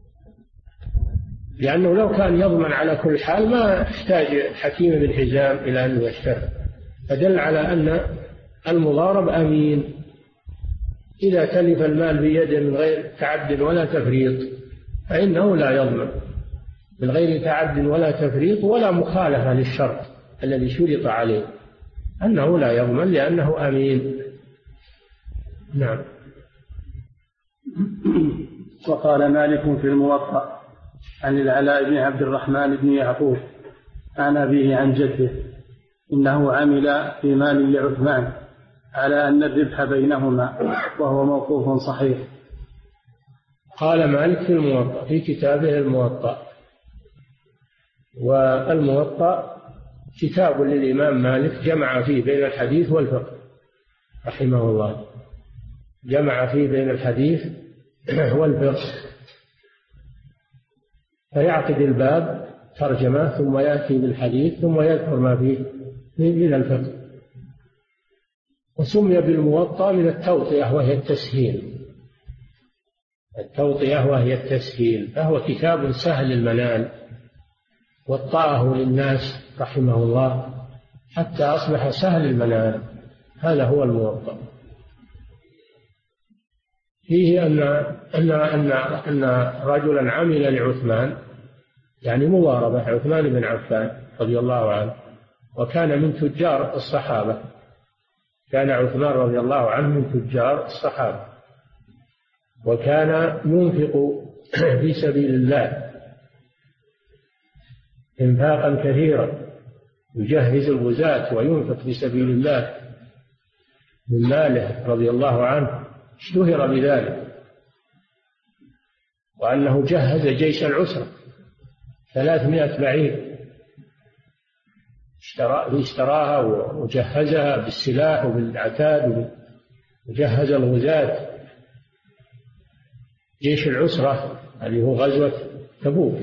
لأنه لو كان يضمن على كل حال ما احتاج حكيم بن حزام إلى أن يشترط. فدل على أن المضارب أمين إذا تلف المال بيده من غير تعد ولا تفريط فإنه لا يضمن، من غير تعد ولا تفريط ولا مخالفة للشرط الذي شرط عليه، أنه لا يضمن لأنه أمين. نعم. وقال مالك في الموطأ عن العلاء بن عبد الرحمن بن يعقوب عن أبيه عن جده إنه عمل في مال لعثمان على أن الربح بينهما، وهو موقوف صحيح. قال مالك في الموطأ في كتابه الموطأ، والموطأ كتاب للإمام مالك جمع فيه بين الحديث والفقه رحمه الله، جمع فيه بين الحديث والفقه، فيعقد الباب ترجمة ثم يأتي بالحديث ثم يذكر ما فيه من الفقه. وسمي بالموطأ من التوطئة وهي التسهيل. التوطئة وهي التسهيل، فهو كتاب سهل المنال، وطأه للناس رحمه الله حتى أصبح سهل المنال. هذا هو الموطأ. فيه أن رجلا عمل لعثمان، يعني مضاربة، عثمان بن عفان رضي الله عنه، وكان من تجار الصحابة. كان عثمان رضي الله عنه من تجار الصحابة، وكان ينفق في سبيل الله إنفاقا كثيرا، يجهز الغزاة وينفق في سبيل الله من ماله رضي الله عنه، اشتهر بذلك، وأنه جهز جيش العسرة 300 بعير، اشتراها وجهزها بالسلاح وبالعتاد، وجهز الغزاة. جيش العسرة اللي هو غزوة تبوك،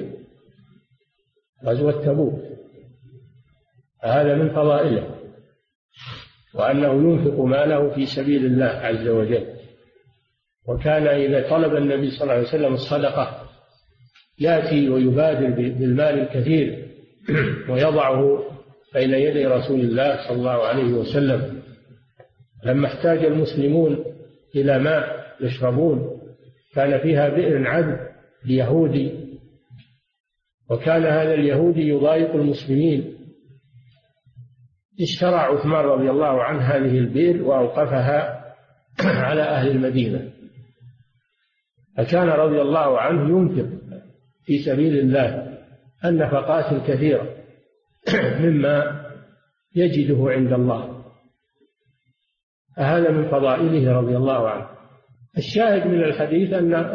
غزوة تبوك، هذا من فضائله، وأنه ينفق ماله في سبيل الله عز وجل. وكان إذا طلب النبي صلى الله عليه وسلم الصدقة يأتي ويبادر بالمال الكثير ويضعه بين يدي رسول الله صلى الله عليه وسلم. لما احتاج المسلمون إلى ماء يشربون، كان فيها بئر عذب ليهودي، وكان هذا اليهودي يضايق المسلمين، اشترى عثمان رضي الله عنه هذه البئر وأوقفها على أهل المدينة. فكان رضي الله عنه ينفق في سبيل الله النفقات الكثيرة مما يجده عند الله. هذا من فضائله رضي الله عنه. الشاهد من الحديث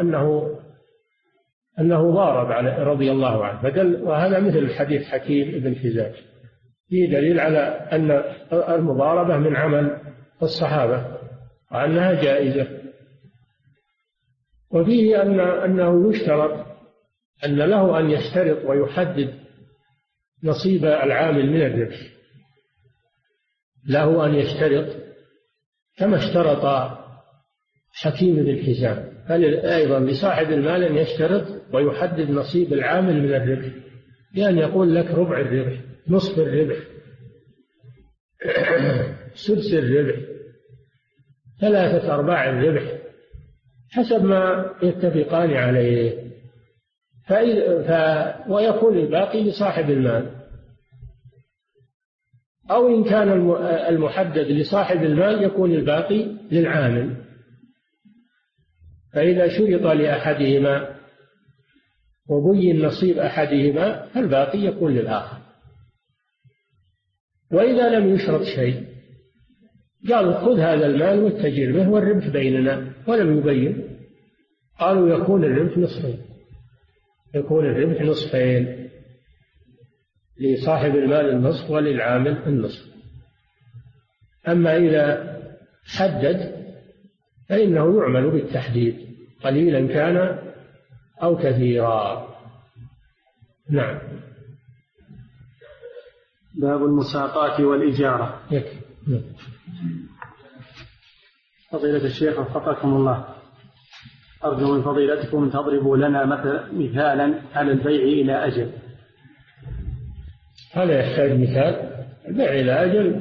أنه ضارب رضي الله عنه، وهذا مثل حديث حكيم بن حزام، فيه دليل على أن المضاربة من عمل الصحابة وأنها جائزة. وفيه أنه يشترط أن له أن يشترط ويحدد نصيب العامل من الربح، له أن يشترط كما اشترط حكيم بن حزام، أيضا لصاحب المال أن يشترط ويحدد نصيب العامل من الربح، بأن يقول لك ربع الربح، نصف الربح، سدس الربح، 3/4 الربح، حسب ما يتفقان عليه. ويكون الباقي لصاحب المال، أو إن كان المحدد لصاحب المال يكون الباقي للعامل. فإذا شرط لأحدهما وبين نصيب أحدهما فالباقي يكون للآخر. وإذا لم يشرط شيء قالوا خذ هذا المال واتجر به والربح بيننا، ولم يبين، قالوا يكون الربح نصفين، يكون الربح نصفين، لصاحب المال النصف وللعامل النصف. أما إذا حدد فإنه يعمل بالتحديد، قليلا كان أو كثيرا. نعم. باب المساقات والإجارة. فضيلة الشيخ وفقكم الله، أرجو من فضيلتكم أن تضربوا لنا مثالا على البيع إلى أجل. هذا يحتاج مثال. البيع إلى أجل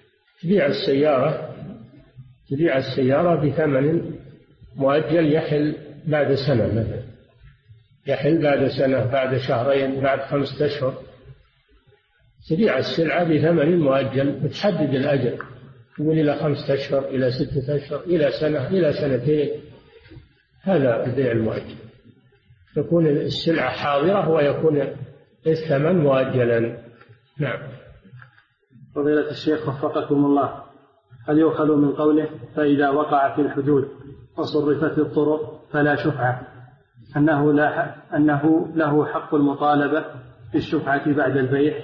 تبيع السيارة بثمن مؤجل يحل بعد سنة مثلا، يحل بعد سنة، بعد شهرين، بعد 5 أشهر. تبيع السلعة بثمن مؤجل، بتحدد الأجل، تقول إلى 5 أشهر، إلى 6 أشهر، إلى سنة، إلى 2 سنين. هذا البيع المؤجل، تكون السلعة حاضرة ويكون الثمن مؤجلا. نعم. فضيلة الشيخ وفقكم الله، هل يؤخذ من قوله فإذا وقع في الحدود وصرفت الطرق فلا شفعة أنه له حق المطالبة بالشفعة بعد البيع؟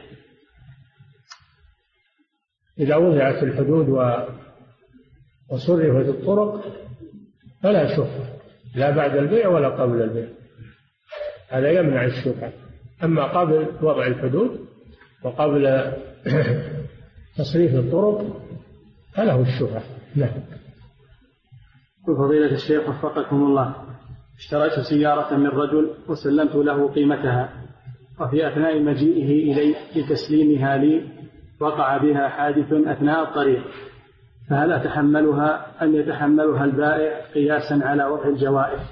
إذا وضعت الحدود وصرفت الطرق فلا شفعة، لا بعد البيع ولا قبل البيع، هذا يمنع الشفعة. أما قبل وضع الحدود وقبل تصريف الطرق فله الشفعة. نعم. فضيلة الشيخ وفقكم الله، اشتريت سيارة من رجل وسلمت له قيمتها، وفي أثناء مجيئه إلي لتسليمها لي وقع بها حادث أثناء الطريق، فهل أتحملها أم يتحملها البائع قياسا على وضع الجوائز؟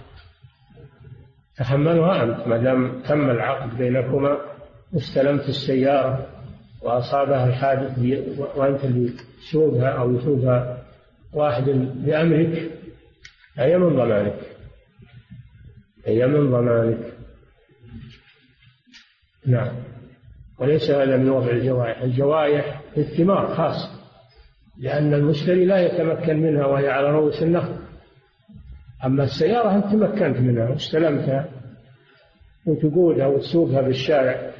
تحملها أنت ما دام تم العقد بينكما واستلمت السيارة وأصابها الحادث وأنت اللي تسوقها أو يسوقها واحد بأمرك، هي من ضمانك، هي من ضمانك. نعم. وليس هذا من وضع الجوائح. الجوائح الثمار خاص، لأن المشتري لا يتمكن منها وهي على رؤوس النخل. أما السيارة أنت تمكنت منها واستلمتها وتقودها وتسوقها بالشارع،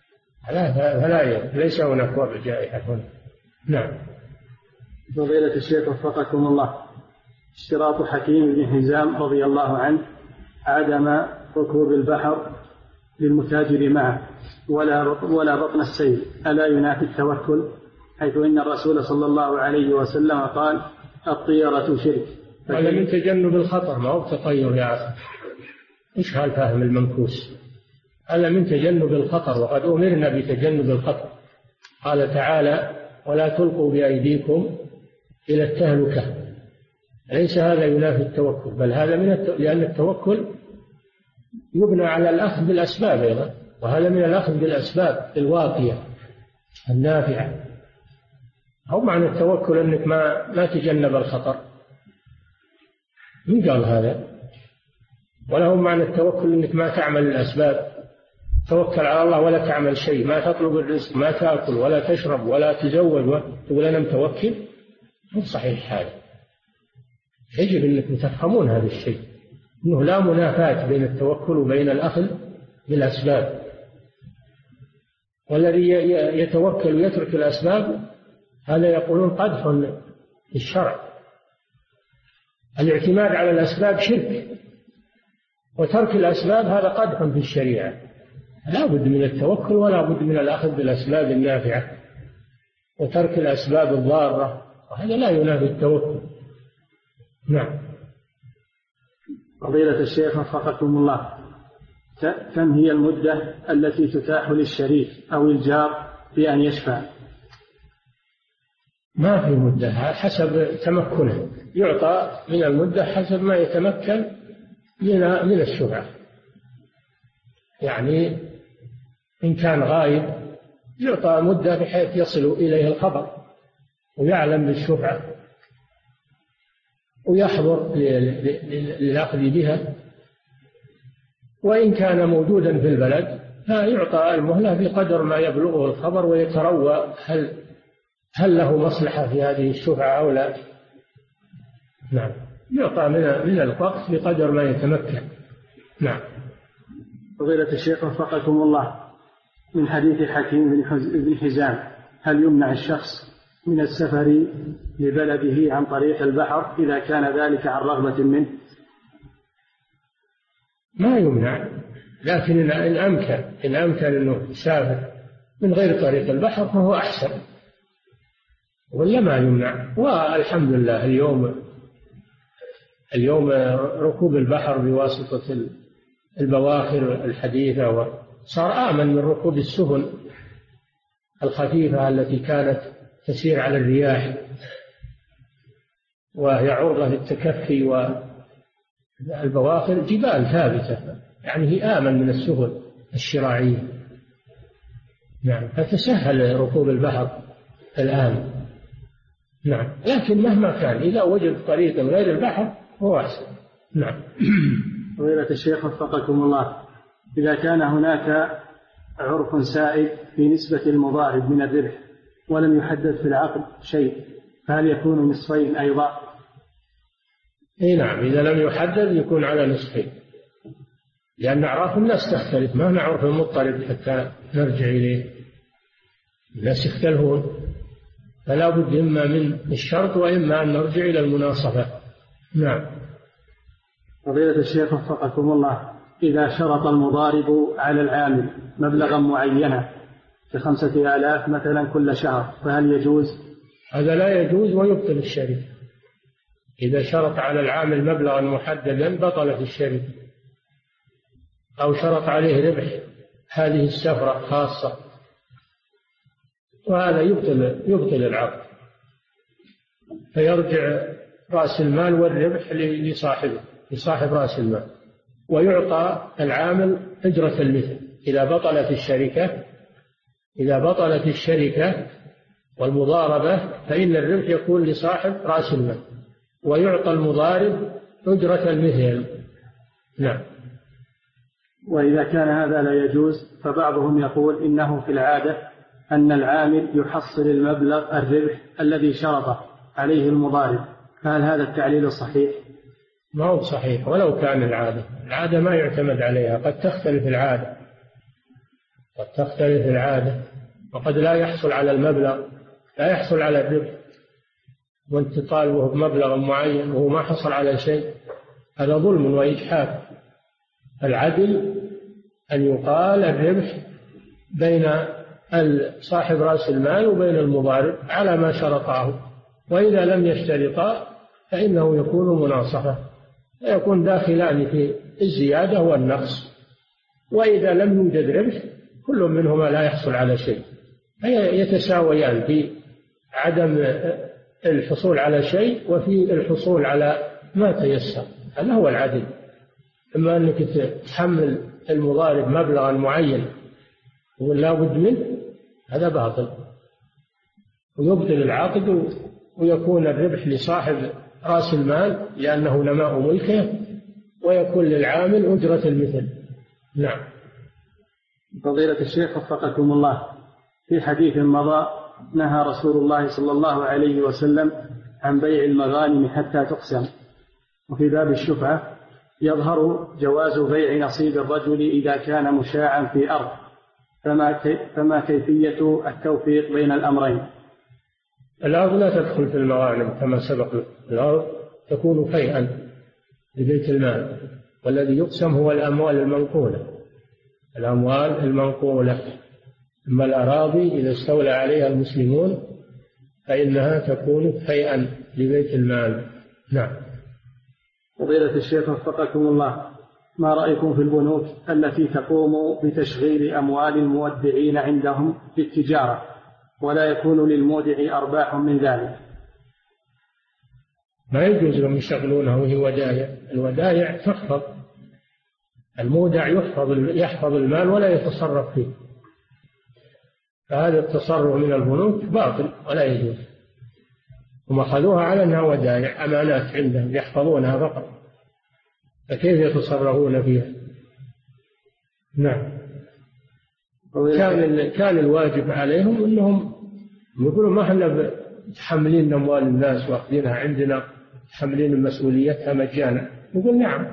ليس هناك وضع جائحة هنا. نعم. فضيلة الشيخ وفقكم الله، اشتراط حكيم بن حزام رضي الله عنه عدم ركوب البحر للمتاجر معه ولا بطن السيل، ألا ينافي التوكل؟ حيث إن الرسول صلى الله عليه وسلم قال الطيرة شرك. هذا من تجنب الخطر، ما هو تطير يا أخي. إيش هالفهم المنكوس؟ هذا من تجنب الخطر، وقد أمرنا بتجنب الخطر. قال تعالى ولا تلقوا بأيديكم إلى التهلكة. ليس هذا ينافي التوكل، بل هذا لأن التوكل يبنى على الأخذ بالأسباب أيضا، وهذا من الأخذ بالأسباب الواقية النافعة. أو معنى التوكل أنك ما تجنب الخطر، من قال هذا؟ ولا هو معنى التوكل أنك ما تعمل الأسباب، توكل على الله ولا تعمل شيء، ما تطلب الرزق، ما تأكل ولا تشرب ولا تزوج تقول أنا متوكل؟ مو صحيح هذا. يجب أنكم تفهمون هذا الشيء، أنه لا منافاة بين التوكل وبين الأخذ بالأسباب. والذي يتوكل ويترك الأسباب هذا يقولون قدح في الشرع. الاعتماد على الأسباب شرك، وترك الأسباب هذا قدح في الشريعة. لا بد من التوكل ولا بد من الأخذ بالأسباب النافعة وترك الأسباب الضارة، وهذا لا ينافي التوكل. نعم. فضيلة الشيخ وفقكم الله، كم هي المدة التي تتاح للشريك أو الجار في أن يشفع؟ ما في مدة، حسب تمكنه، يعطى من المدة حسب ما يتمكن من الشفعة. يعني إن كان غائب يعطى مدة بحيث يصل إليه الخبر ويعلم بالشفعة ويحضر للأخذ بها. وإن كان موجودا في البلد فيعطى المهلة بقدر ما يبلغه الخبر ويتروى هل له مصلحة في هذه الشفعة أو لا. نعم. يعطى من الوقت بقدر ما يتمكن. نعم. فضيلة الشيخ وفقكم الله، من حديث حكيم بن حزام، هل يمنع الشخص من السفر لبلده عن طريق البحر إذا كان ذلك عن رغبة منه؟ ما يمنع، لكن إن أمكن أنه يسافر من غير طريق البحر فهو أحسن، ولا ما يمنع. والحمد لله اليوم ركوب البحر بواسطة البواخر الحديثة وصار آمن من ركوب السفن الخفيفة التي كانت تسير على الرياح وهي عرضة للتكفي، والبواخر جبال ثابتة، يعني هي آمن من السفن الشراعية. نعم. فتسهل ركوب البحر الآن. نعم. لكن مهما كان إذا وجد طريق غير البحر هو أحسن. نعم. فضيلة الشيخ وفقكم الله، إذا كان هناك عرف سائد في نسبة المضارب من الربح ولم يحدد في العقد شيء، فهل يكون نصفين أيضا؟ اي نعم، إذا لم يحدد يكون على نصفين، لأن أعراف الناس تختلف، ما نعرف المضطرب حتى نرجع إليه. الناس يختلفون، فلا بد إما من الشرط وإما أن نرجع إلى المناصفة. نعم. فضيلة الشيخ وفقكم الله، إذا شرط المضارب على العامل مبلغا معينا ك5,000 مثلا كل شهر، فهل يجوز؟ هذا لا يجوز ويبطل الشريك. إذا شرط على العامل مبلغا محددا بطلت الشركة، أو شرط عليه ربح هذه السفرة خاصة، وهذا يبطل العقد، فيرجع رأس المال والربح لصاحب رأس المال، ويعطى العامل أجرة المثل. إذا بطلت الشركة والمضاربة فإن الربح يكون لصاحب رأس المال، ويعطى المضارب أجرة المثل. نعم. وإذا كان هذا لا يجوز فبعضهم يقول إنه في العادة أن العامل يحصل المبلغ الربح الذي شرط عليه المضارب، فهل هذا التعليل صحيح؟ ما هو صحيح، ولو كان العادة ما يعتمد عليها، قد تختلف العادة، وقد لا يحصل على المبلغ، لا يحصل على الربح، وانت طالبه بمبلغ معين وهو ما حصل على شيء، هذا ظلم وإجحاف. العدل أن يقال الربح بين صاحب رأس المال وبين المضارب على ما شرطاه، وإذا لم يشترطا فإنه يكون مناصفة، فيكون داخلان في الزيادة والنقص. وإذا لم يوجد ربح كل منهما لا يحصل على شيء، يتساويان في عدم الحصول على شيء وفي الحصول على ما تيسر. هذا هو العدل. إما أنك تحمل المضارب مبلغا معين ولا بد منه، هذا باطل ويبطل العقد، ويكون الربح لصاحب رأس المال لأنه نماء ملكه، ويكون للعامل أجرة المثل. نعم. فضيلة الشيخ وفقكم الله، في حديث مضى نهى رسول الله صلى الله عليه وسلم عن بيع المغانم حتى تقسم، وفي باب الشفعة يظهر جواز بيع نصيب الرجل إذا كان مشاعا في أرض، فما كيفية التوفيق بين الأمرين؟ الأرض لا تدخل في المغانم كما سبق، الأرض تكون فيئا لبيت المال، والذي يقسم هو الأموال المنقولة. أما الأراضي إذا استولى عليها المسلمون فإنها تكون فيئا لبيت المال. نعم. فضيلة الشيخ وفقكم الله، ما رأيكم في البنوك التي تقوم بتشغيل أموال المودعين عندهم بالتجارة ولا يكون للمودع أرباح من ذلك؟ ما يجوز لهم يشغلونه وهي ودائع. الودائع تحفظ، المودع يحفظ المال ولا يتصرف فيه، فهذا التصرف من البنوك باطل ولا يجوز. هم أخذوها على أنها ودائع، أمانات عندهم يحفظونها فقط، فكيف يتصرفون فيها؟ نعم. كان الواجب عليهم أنهم يقولوا ما احنا متحملين أموال الناس وأخذينها عندنا، متحملين مسؤوليتها مجانا. يقول نعم،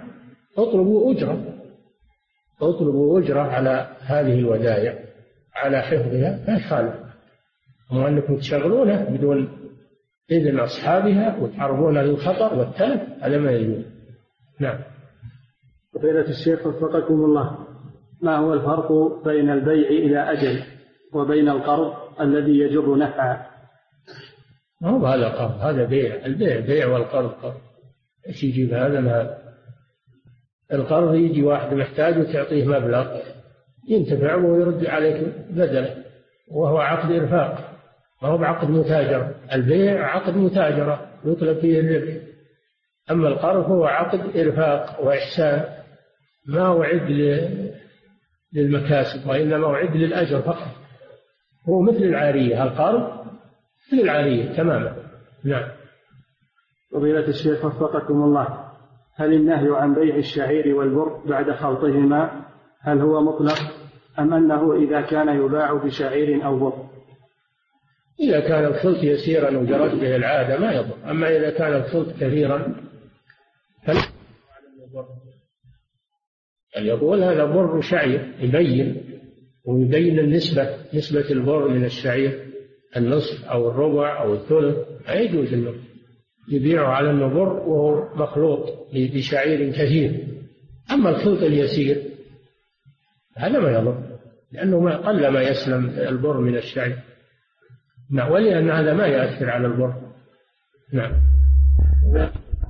اطلبوا أجرة على هذه الودائع على حفظها، لا يخالف. أما أنكم تشغلونها بدون إذن أصحابها وتعرضون للخطر والتلف، هذا ما يجوز. نعم. فضيلة الشيخ وفقكم الله، ما هو الفرق بين البيع إلى أجل وبين القرض الذي يجر نفعا؟ ما هو هذا قرض، هذا بيع. البيع بيع والقرض قرض. ايش يجيب هذا من هذا؟ القرض يجي واحد محتاج وتعطيه مبلغ ينتفع ويرد عليك بدله، وهو عقد إرفاق، ما هو بعقد متاجرة. البيع عقد متاجرة يطلب فيه الربح، أما القرض هو عقد إرفاق وإحسان، ما وعد للمكاسب وإنما وعد للأجر فقط. هو مثل العارية، القرض مثل العارية تماما. نعم. فضيلة الشيخ وفقكم الله، هل النهي عن بيع الشعير والبر بعد خلطهما هل هو مطلق أم أنه إذا كان يباع بشعير أو بر؟ إذا كان الخلط يسيرا وجرت به العادة ما يضر، أما إذا كان الخلط كثيرا فلا يقول هذا بر شعير، يبين نسبة البر من الشعير، النصف أو الربع أو الثلث، لا يجوز أنه يبيعه على أنه بر وهو مخلوط بشعير كثير. أما الخلط اليسير هذا ما يضر، لأنه قل ما يسلم البر من الشعير. نعم. ولأن هذا ما يؤثر على البر. نعم.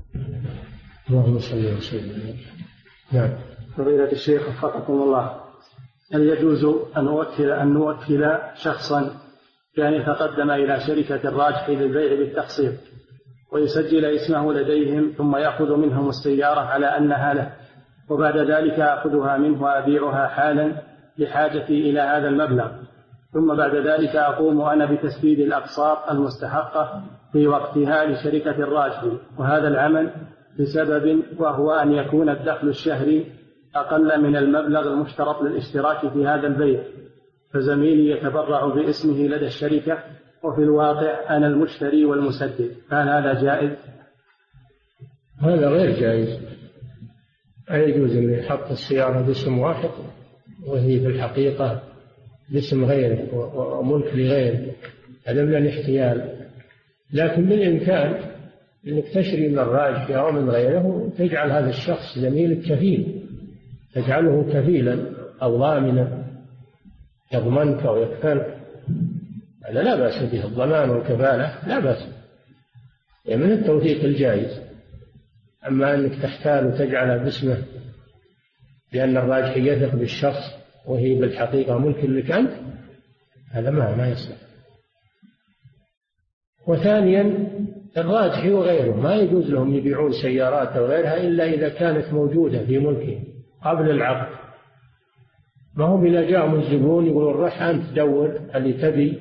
اللهم صل وسلم. نعم. فضيلة الشيخ وفقكم الله، هل يجوز أن نوكل شخصا كان يتقدم إلى شركة الراجح للبيع بالتقسيط ويسجل اسمه لديهم ثم يأخذ منهم السيارة على أنها له، وبعد ذلك أخذها منه وأبيعها حالا لحاجتي إلى هذا المبلغ، ثم بعد ذلك أقوم أنا بتسديد الأقساط المستحقة في وقتها لشركة الراجح، وهذا العمل بسبب وهو أن يكون الدخل الشهري أقل من المبلغ المشترط للاشتراك في هذا البيع، فزميلي يتبرع باسمه لدى الشركة وفي الواقع أنا المشتري والمسدد، فهل هذا جائز؟ هذا غير جائز. لا يجوز أن يحط السيارة باسم واحد وهي في الحقيقة باسم غيره وملك لغيره، هذا من الاحتيال. لكن بالإمكان أنك تشري من الراجح أو من غيره وتجعل هذا الشخص زميلك كفيل، تجعله كفيلا أو ضامنا يضمنك أو يكفلك، هذا لا بأس به. الضمان والكفالة لا بأس، من التوثيق الجائز. أما أنك تحتال وتجعل باسمه لأن الراجح يثق بالشخص وهي بالحقيقة ملك لك أنت، هذا ما يصلح. وثانيا الراجح وغيره ما يجوز لهم يبيعون سيارات أو غيرها إلا إذا كانت موجودة في ملكه قبل العقد. ما هم إذا جاءهم الزبون يقولون روح أنت تدور اللي تبي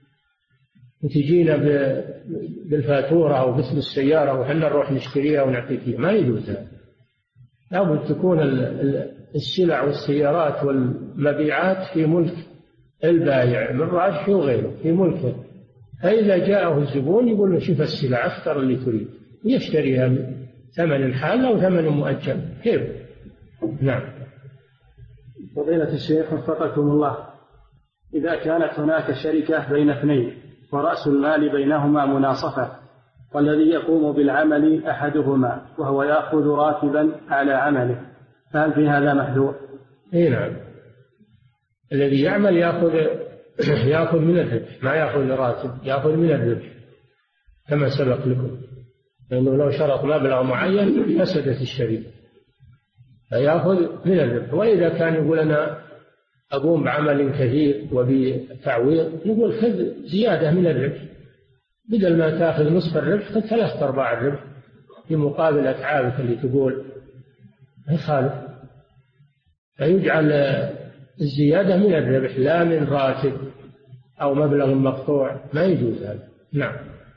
وتجينا بالفاتورة أو باسم السيارة وحنا نروح نشتريها ونعطيك، ما يجوز هذا. لابد تكون السلع والسيارات والمبيعات في ملك البائع من راجح وغيره في ملكه، فإذا جاءه الزبون يقول له شوف السلع اختر اللي تريد، يشتريها ثمن حال أو ثمن مؤجل كيف. نعم. فضيلة الشيخ وفقكم الله، إذا كانت هناك شركة بين اثنين ورأس المال بينهما مناصفة والذي يقوم بالعمل أحدهما وهو يأخذ راتبا على عمله، فهل في هذا محذور؟ نعم. الذي يعمل يأخذ من الربح، ما يأخذ راتب، يأخذ من الربح كما سبق لكم، لأنه لو شرط مبلغ معين فسدت الشركة، فيأخذ من الربح. وإذا كان يقول أنا أقوم بعمل كثير وبتعويض، يقول خذ زيادة من الربح، بدل ما تأخذ نصف الربح خذ 3/4 الربح في مقابل أتعابك اللي تقول يخالف، فيجعل الزيادة من الربح لا من راتب أو مبلغ مقطوع، ما يجوز هذا. نعم.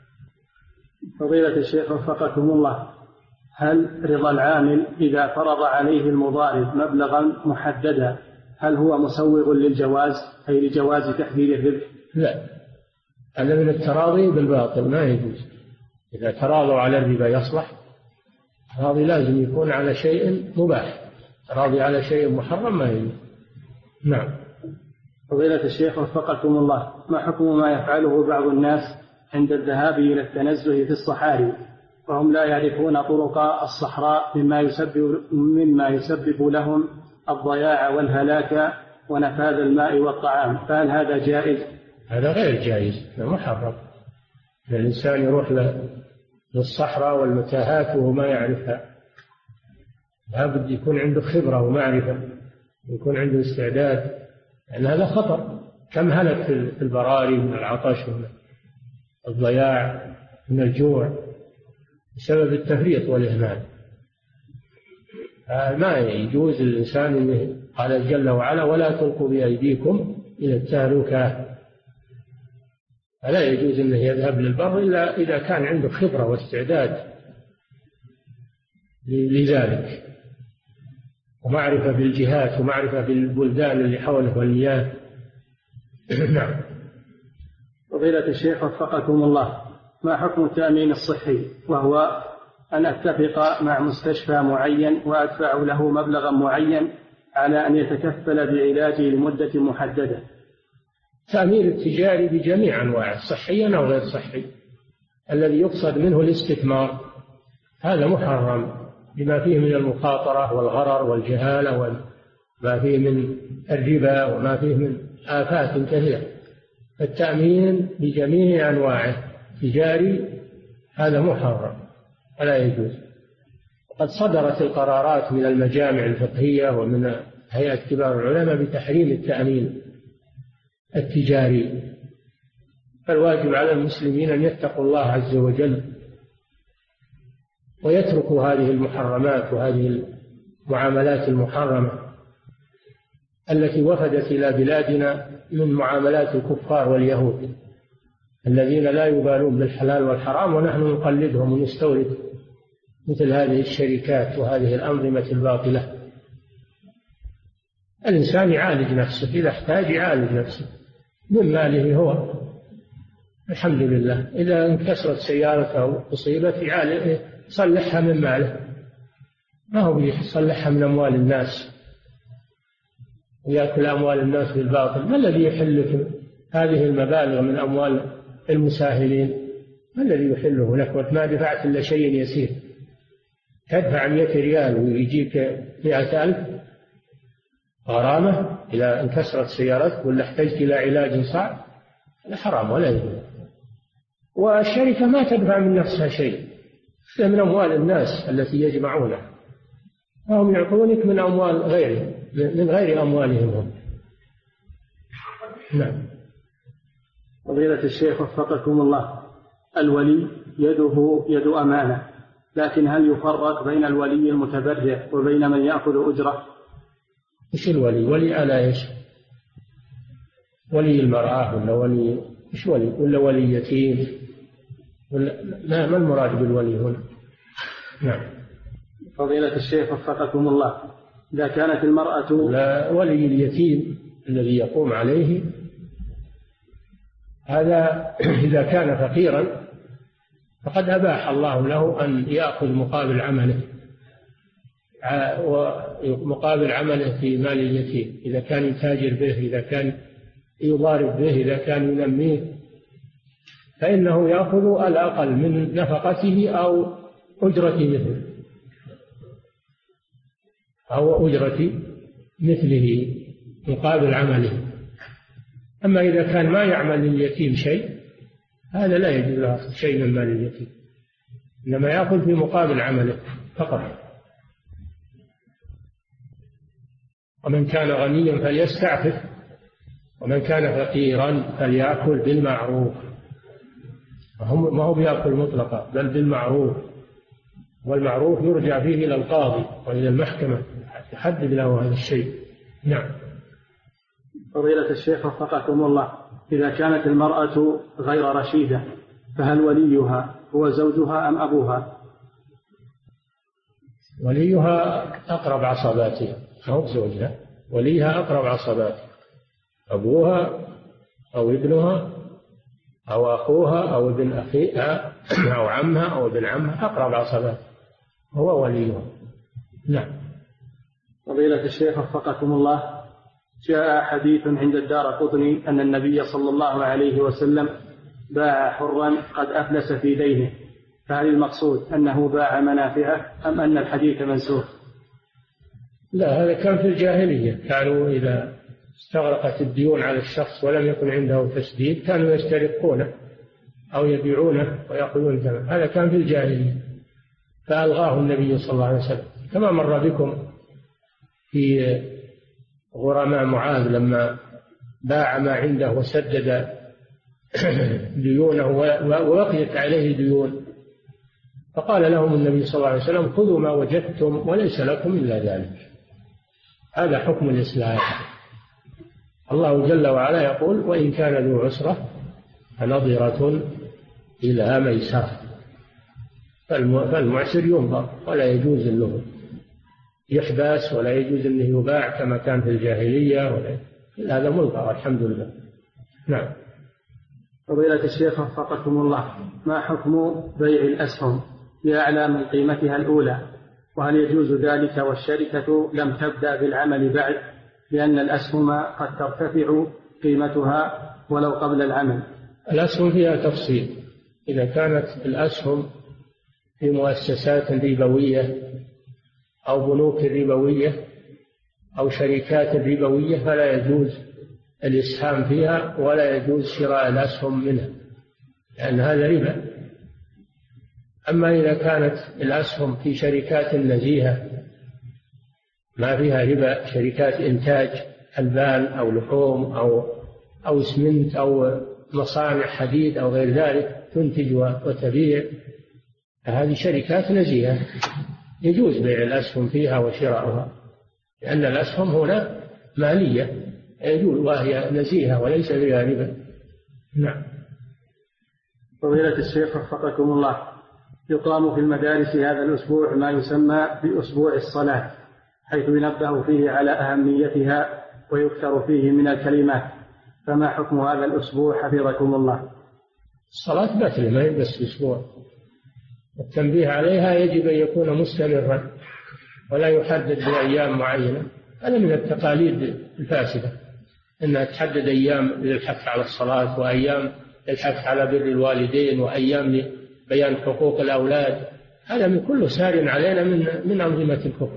فضيلة الشيخ وفقكم الله، هل رضا العامل إذا فرض عليه المضارب مبلغا محددا هل هو مسوغ للجواز أي لجواز تحديد الربح؟ لا، هذا من التراضي بالباطل، ما يجوز. إذا تراضوا على الربا يصلح، التراضي لازم يكون على شيء مباح، تراضي على شيء محرم ما يجوز. نعم. فضيلة الشيخ وفقكم الله، ما حكم ما يفعله بعض الناس عند الذهاب إلى التنزه في الصحاري وهم لا يعرفون طرق الصحراء مما يسبب لهم الضياع والهلاك ونفاذ الماء والطعام، فهل هذا جائز؟ هذا غير جائز، هذا محرم. الإنسان يروح للصحراء والمتاهات وهو ما يعرفها، لابد يكون عنده خبرة ومعرفة، يكون عنده استعداد، لأن هذا خطر. كم هلك في البراري من العطش ومن الضياع من الجوع بسبب التفريط والإهمال. ما يجوز للإنسان، قال جل وعلا ولا تلقوا بأيديكم إلى التهلكة، فلا يجوز أنه يذهب للبر إلا إذا كان عنده خبرة واستعداد لذلك ومعرفة بالجهات ومعرفة بالبلدان اللي حوله والمياه. نعم. فضيلة الشيخ وفقكم الله، ما حكم التأمين الصحي وهو أن أتفق مع مستشفى معين وأدفع له مبلغا معين على أن يتكفل بعلاجي لمدة محددة؟ التأمين التجاري بجميع أنواعه صحيا أو غير صحي، الذي يقصد منه الاستثمار هذا محرم بما فيه من المخاطرة والغرر والجهالة وما فيه من الربا وما فيه من آفات كثيرة. التأمين بجميع أنواعه تجاري هذا محرم ولا يجوز. قد صدرت القرارات من المجامع الفقهية ومن هيئة كبار العلماء بتحريم التأمين التجاري، فالواجب على المسلمين أن يتقوا الله عز وجل ويتركوا هذه المحرمات وهذه المعاملات المحرمة التي وفدت إلى بلادنا من معاملات الكفار واليهود الذين لا يبالون بالحلال والحرام، ونحن نقلدهم ونستورد مثل هذه الشركات وهذه الأنظمة الباطلة. الإنسان يعالج نفسه، إذا احتاج يعالج نفسه من ماله هو، الحمد لله. إذا انكسرت سيارته أو أصيبت يصلحها من ماله، ما هو يصلحها من أموال الناس ويأكل أموال الناس بالباطل. ما الذي يحل هذه المبالغ من أموال المساهلين؟ ما الذي يحله لك وما دفعت إلا شيء يسير؟ تدفع 100 ريال ويجيك 100,000 غرامة إذا انكسرت سيارتك ولا احتجت إلى علاج صعب، هذا حرام ولا يجوز. والشركة ما تدفع من نفسها شيء، من أموال الناس التي يجمعونها، وهم يعطونك من أموال غيرهم، من غير أموالهم هم. نعم. فضيلة الشيخ وفقكم الله، الولي يده يد أمانة، لكن هل يفرق بين الولي المتبرع وبين من يأخذ أجرة؟ إيش الولي؟ ولي على إيش؟ ولي المرأة ولا ولي إيش ولي؟ ولا ولي يتيم؟ ولا ما المراد بالولي هنا؟ نعم. فضيلة الشيخ وفقكم الله، إذا كانت المرأة لا، ولي اليتيم الذي يقوم عليه هذا إذا كان فقيرا فقد أباح الله له أن يأخذ مقابل عمله، ومقابل عمله في مال اليتيم، إذا كان يتاجر به، إذا كان يضارب به، إذا كان ينميه، فإنه يأخذ الأقل من نفقته أو أجرة مثله مقابل عمله. أما إذا كان ما يعمل لليتيم شيء، هذا لا يجوز له شيء من مال اليتيم، إنما يأخذ في مقابل عمله فقط. ومن كان غنيا فليستعفف، ومن كان فقيرا فليأكل بالمعروف. ما هو بيأكل مطلقا، بل بالمعروف، والمعروف يرجع فيه إلى القاضي وإلى المحكمة تحدد له هذا الشيء. نعم. فضيلة الشيخ وفقكم الله، إذا كانت المرأة غير رشيدة فهل وليها هو زوجها أم أبوها؟ وليها أقرب عصباتها، أو زوجها، وليها أقرب عصباتها، أبوها أو ابنها أو أخوها أو ابن أخيها أو عمها أو ابن عمها، أقرب عصباتها هو وليها. نعم. فضيلة الشيخ وفقكم الله، جاء حديث عند الدارقطني أن النبي صلى الله عليه وسلم باع حرا قد أفلس في دينه، فهل المقصود أنه باع منافعه أم أن الحديث منسوخ؟ لا، هذا كان في الجاهلية، كانوا إذا استغرقت الديون على الشخص ولم يكن عنده تسديد كانوا يسترقونه أو يبيعونه ويأخذون ثمن، هذا كان في الجاهلية، فألغاه النبي صلى الله عليه وسلم، كما مر بكم في غرماء معاذ لما باع ما عنده وسدد ديونه وبقيت عليه ديون، فقال لهم النبي صلى الله عليه وسلم: خذوا ما وجدتم وليس لكم إلا ذلك. هذا حكم الإسلام. الله جل وعلا يقول: وإن كان ذو عسرة فنظرة إلى ميسرة، فالمعسر ينظر ولا يجوز له يحبس ولا يجوز أنه يباع كما كان في الجاهلية، هذا ملغى الحمد لله. نعم. فضيلة الشيخ وفقكم الله، ما حكم بيع الأسهم بأعلى من قيمتها الأولى؟ وهل يجوز ذلك والشركة لم تبدأ بالعمل بعد، لأن الأسهم قد ترتفع قيمتها ولو قبل العمل؟ الأسهم فيها تفصيل، إذا كانت الأسهم في مؤسسات ربوية أو بنوك ربوية أو شركات ربوية فلا يجوز الإسهام فيها ولا يجوز شراء الأسهم منها، لأن هذا ربا. أما إذا كانت الأسهم في شركات نزيهة ما فيها ربا، شركات إنتاج ألبان أو لحوم أو إسمنت أو مصانع حديد أو غير ذلك تنتج وتبيع، هذه شركات نزيهة يجوز بيع الأسهم فيها وشراؤها، لأن الأسهم هنا مالية يجوز وهي نزيهة وليس فيها ربا. نعم. فضيلة الشيخ وفقكم الله، يقام في المدارس هذا الأسبوع ما يسمى بأسبوع الصلاة، حيث ينبه فيه على أهميتها ويكثر فيه من الكلمات، فما حكم هذا الأسبوع حفظكم الله؟ الصلاة باتلة ما هي بس أسبوع، التنبيه عليها يجب أن يكون مستمرا ولا يحدد بأيام معينة، هذا من التقاليد الفاسدة أنها تحدد أيام للحث على الصلاة وأيام للحث على بر الوالدين وأيام لبيان حقوق الأولاد، هذا من كله سار علينا من أنظمة الكفر.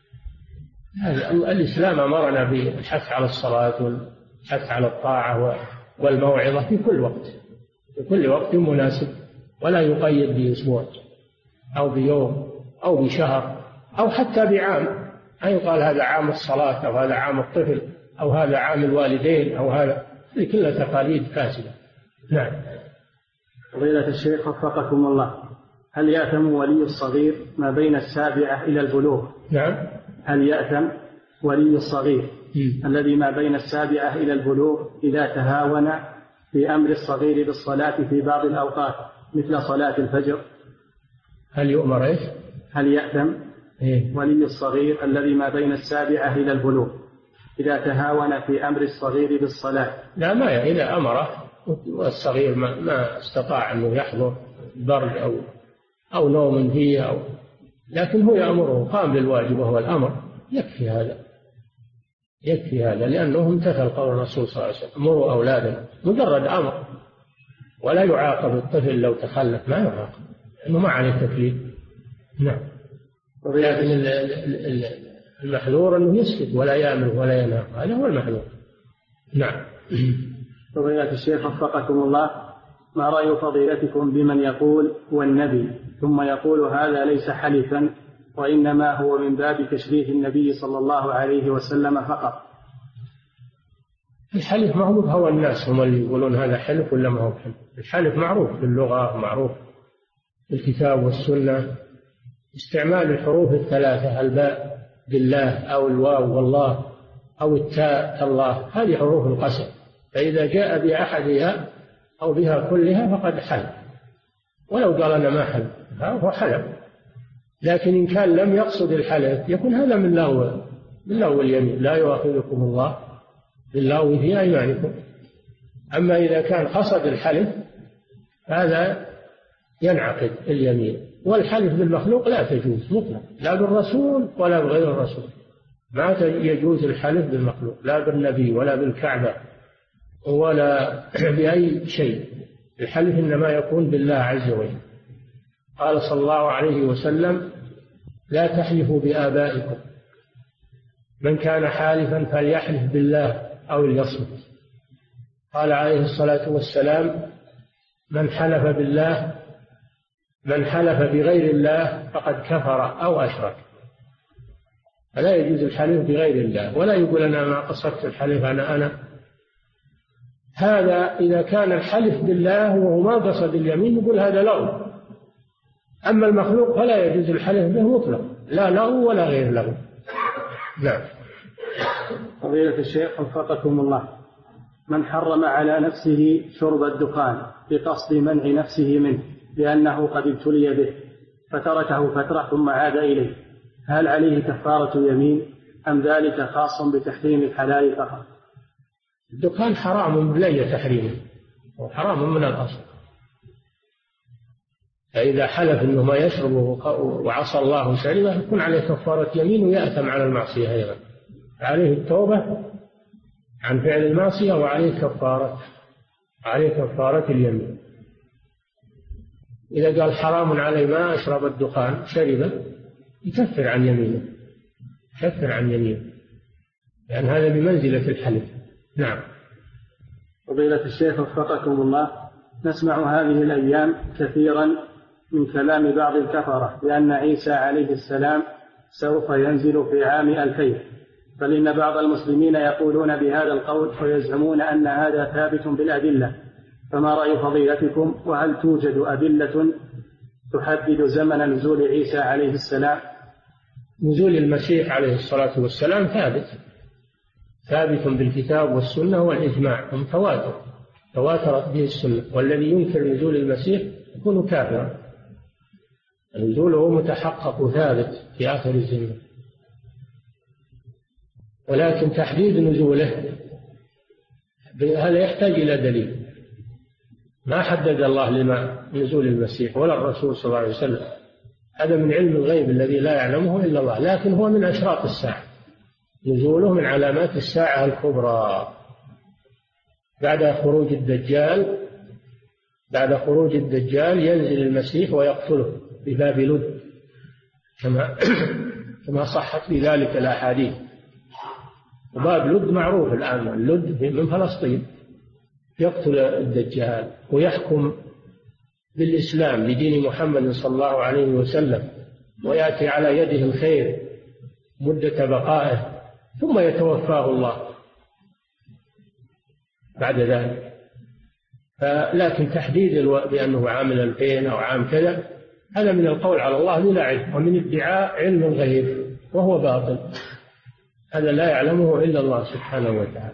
الإسلام أمرنا بالحث على الصلاة والحث على الطاعة والموعظة في كل وقت، في كل وقت مناسب، ولا يقيد بأسبوع أو بيوم أو بشهر أو حتى بعام، أي يقال هذا عام الصلاة أو هذا عام الطفل أو هذا عام الوالدين أو هذا، هذه كلها تقاليد فاسدة. نعم. فضيلة الشيخ وفقكم الله، هل يأثم ولي الصغير ما بين 7 إلى البلوغ؟ نعم. هل يأثم ولي الصغير الذي ما بين 7 إلى البلوغ إذا تهاون في أمر الصغير بالصلاة في بعض الأوقات مثل صلاة الفجر؟ هل يؤمر إيش؟ هل يأثم ولي الصغير الذي ما بين 7 إلى البلوغ إذا تهاون في أمر الصغير بالصلاة؟ لا، ما إذا أمره والصغير ما استطاع أنه يحضر برد أو نوم فيه لكن هو يأمره، قام بالواجب وهو الأمر، يكفي هذا لأنه امتثل قول الرسول صلى الله عليه وسلم: مروا أولادنا، مجرد أمر، ولا يعاقب الطفل لو تخلف، ما يعاقب لأنه ما عليه تكليف. نعم. لكن المحذور أنه يسكت ولا يأمر ولا ينهى، هذا هو المحذور. نعم. فضيلة الشيخ وفقكم الله، ما رأي فضيلتكم بمن يقول والنبي ثم يقول هذا ليس حلفا وإنما هو من باب تشريف النبي صلى الله عليه وسلم فقط؟ الحلف معروف، هو الناس هم اللي يقولون هذا حلف ولا ما هو حلف. الحلف معروف في اللغة، معروف في الكتاب والسنة، استعمال الحروف الثلاثة، الباء بالله أو الواو والله أو التاء الله، هذه حروف القسم، فإذا جاء بأحدها أو بها كلها فقد حلف، ولو قال أنا ما حلف هو حلف. لكن إن كان لم يقصد الحلف يكون هذا من لغو اليمين، لا يؤاخذكم الله باللغو في أيمانكم. أما إذا كان قصد الحلف هذا ينعقد اليمين. والحلف بالمخلوق لا تجوز مطلق، لا بالرسول ولا بغير الرسول، ما يجوز الحلف بالمخلوق، لا بالنبي ولا بالكعبة ولا بأي شيء. الحلف إنما يكون بالله عز وجل. قال صلى الله عليه وسلم: لا تحلفوا بآبائكم، من كان حالفا فليحلف بالله أو ليصمت. قال عليه الصلاة والسلام: من حلف بغير الله فقد كفر أو أشرك. فلا يجوز الحلف بغير الله، ولا يقول أنا ما قصدت الحلف أنا. هذا إذا كان الحلف بالله وهو ما قصد اليمين يقول هذا لغو. أما المخلوق فلا يجوز الحلف به مطلق، لا لغو ولا غير لغو. نعم. فضيلة الشيخ وفقكم الله، من حرم على نفسه شرب الدخان بقصد منع نفسه منه لأنه قد ابتلي به فتركه فترة ثم عاد إليه، هل عليه كفارة يمين أم ذلك خاص بتحريم الحلال فقط؟ الدخان حرام بلي تحريمه، وحرام من الأصل، فإذا حلف أنه ما يشربه وعصى الله شربه يكون عليه كفارة يمين ويأثم على المعصية أيضا، عليه التوبة عن فعل المعصية وعليه كفارة اليمين. إذا قال حرام علي ما أشرب الدخان شربه يكفر عن يمينه، لأن هذا بمنزلة الحلف. نعم. فضيلة الشيخ وفقكم الله، نسمع هذه الأيام كثيرا من كلام بعض الكفرة بأن عيسى عليه السلام سوف ينزل في عام 2000، بل إن بعض المسلمين يقولون بهذا القول ويزعمون أن هذا ثابت بالأدلة، فما رأي فضيلتكم؟ وهل توجد أدلة تحدد زمن نزول عيسى عليه السلام؟ نزول المسيح عليه الصلاة والسلام ثابت بالكتاب والسنة والإجماع، متواتر تواترت به السنة، والذي ينكر نزول المسيح يكون كافرا. نزوله متحقق ثابت في آخر الزمن، ولكن تحديد نزوله هذا يحتاج إلى دليل. ما حدد الله لما نزول المسيح ولا الرسول صلى الله عليه وسلم، هذا من علم الغيب الذي لا يعلمه إلا الله، لكن هو من أشراط الساعة، نزوله من علامات الساعة الكبرى. بعد خروج الدجال ينزل المسيح ويقتله بباب لد كما صحت في ذلك الأحاديث. وباب لد معروف الآن، لد من فلسطين. يقتل الدجال ويحكم بالإسلام لدين محمد صلى الله عليه وسلم، ويأتي على يده الخير مدة بقائه، ثم يتوفاه الله بعد ذلك. لكن تحديد بأنه عام 2000 أو عام كذا هذا من القول على الله بلا علم، ومن ادعاء علم الغيب، وهو باطل، هذا لا يعلمه إلا الله سبحانه وتعالى.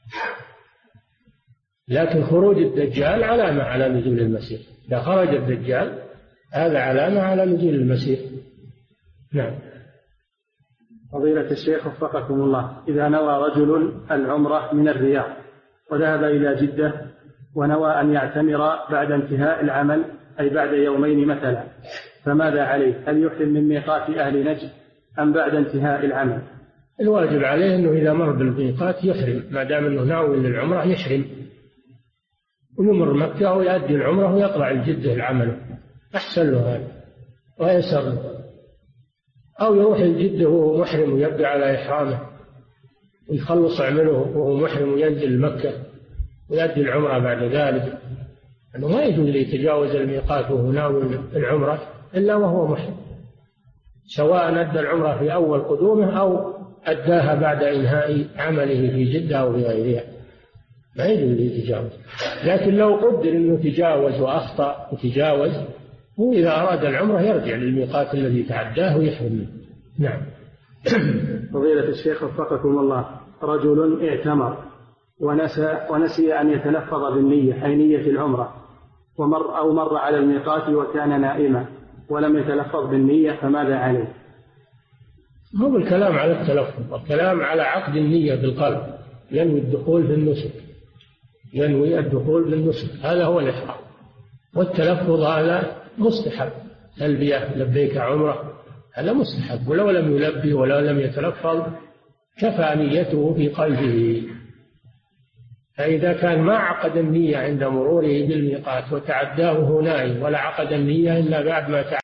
لكن خروج الدجال علامة على نزول المسيح، إذا خرج الدجال هذا علامة على نزول المسيح. نعم. فضيلة الشيخ وفقكم الله، إذا نوى رجل العمرة من الرياض وذهب إلى جدة ونوى أن يعتمر بعد انتهاء العمل، أي بعد يومين مثلا، فماذا عليه؟ هل يحرم من ميقات أهل نجد أم بعد انتهاء العمل؟ الواجب عليه أنه إذا مر بالميقات يحرم، ما دام أنه ناوي للعمرة يحرم، ويمر مكة ويؤدي العمرة ويطلع الجدة العمل، أحسن له هذا ويسر له. أو يروح الجدة وهو محرم ويبقى على إحرامه ويخلص عمله وهو محرم وينزل مكة ويؤدي العمرة بعد ذلك، أنه ما يجوز يتجاوز الميقات وهو ناوي العمرة إلا وهو محرم، سواء أدى العمرة في أول قدومه أو أداها بعد إنهاء عمله في جدة أو في غيرها، ما يجوز يتجاوز. لكن لو قدر أنه تجاوز وأخطأ وتجاوز، هو إذا أراد العمرة يرجع للميقات الذي تعداه ويحرم منه. نعم. فضيلة الشيخ وفقكم الله، رجل اعتمر ونسي أن يتلفظ بالنية أي نية العمرة، مر على الميقات وكان نائما ولم يتلفظ بالنية، فماذا عليه؟ مو بالكلام على التلفظ، الكلام على عقد النية بالقلب، ينوي الدخول في النسك، هذا هو الإحرام. والتلفظ هذا مستحب، تلبية لبيك عمرة هذا مستحب، ولو لم يلبي ولا لم يتلفظ كفى نيته في قلبه. فإذا كان ما عقد النية عند مروره بالميقات وتعداه نائم، ولا عقد النية إلا بعد ما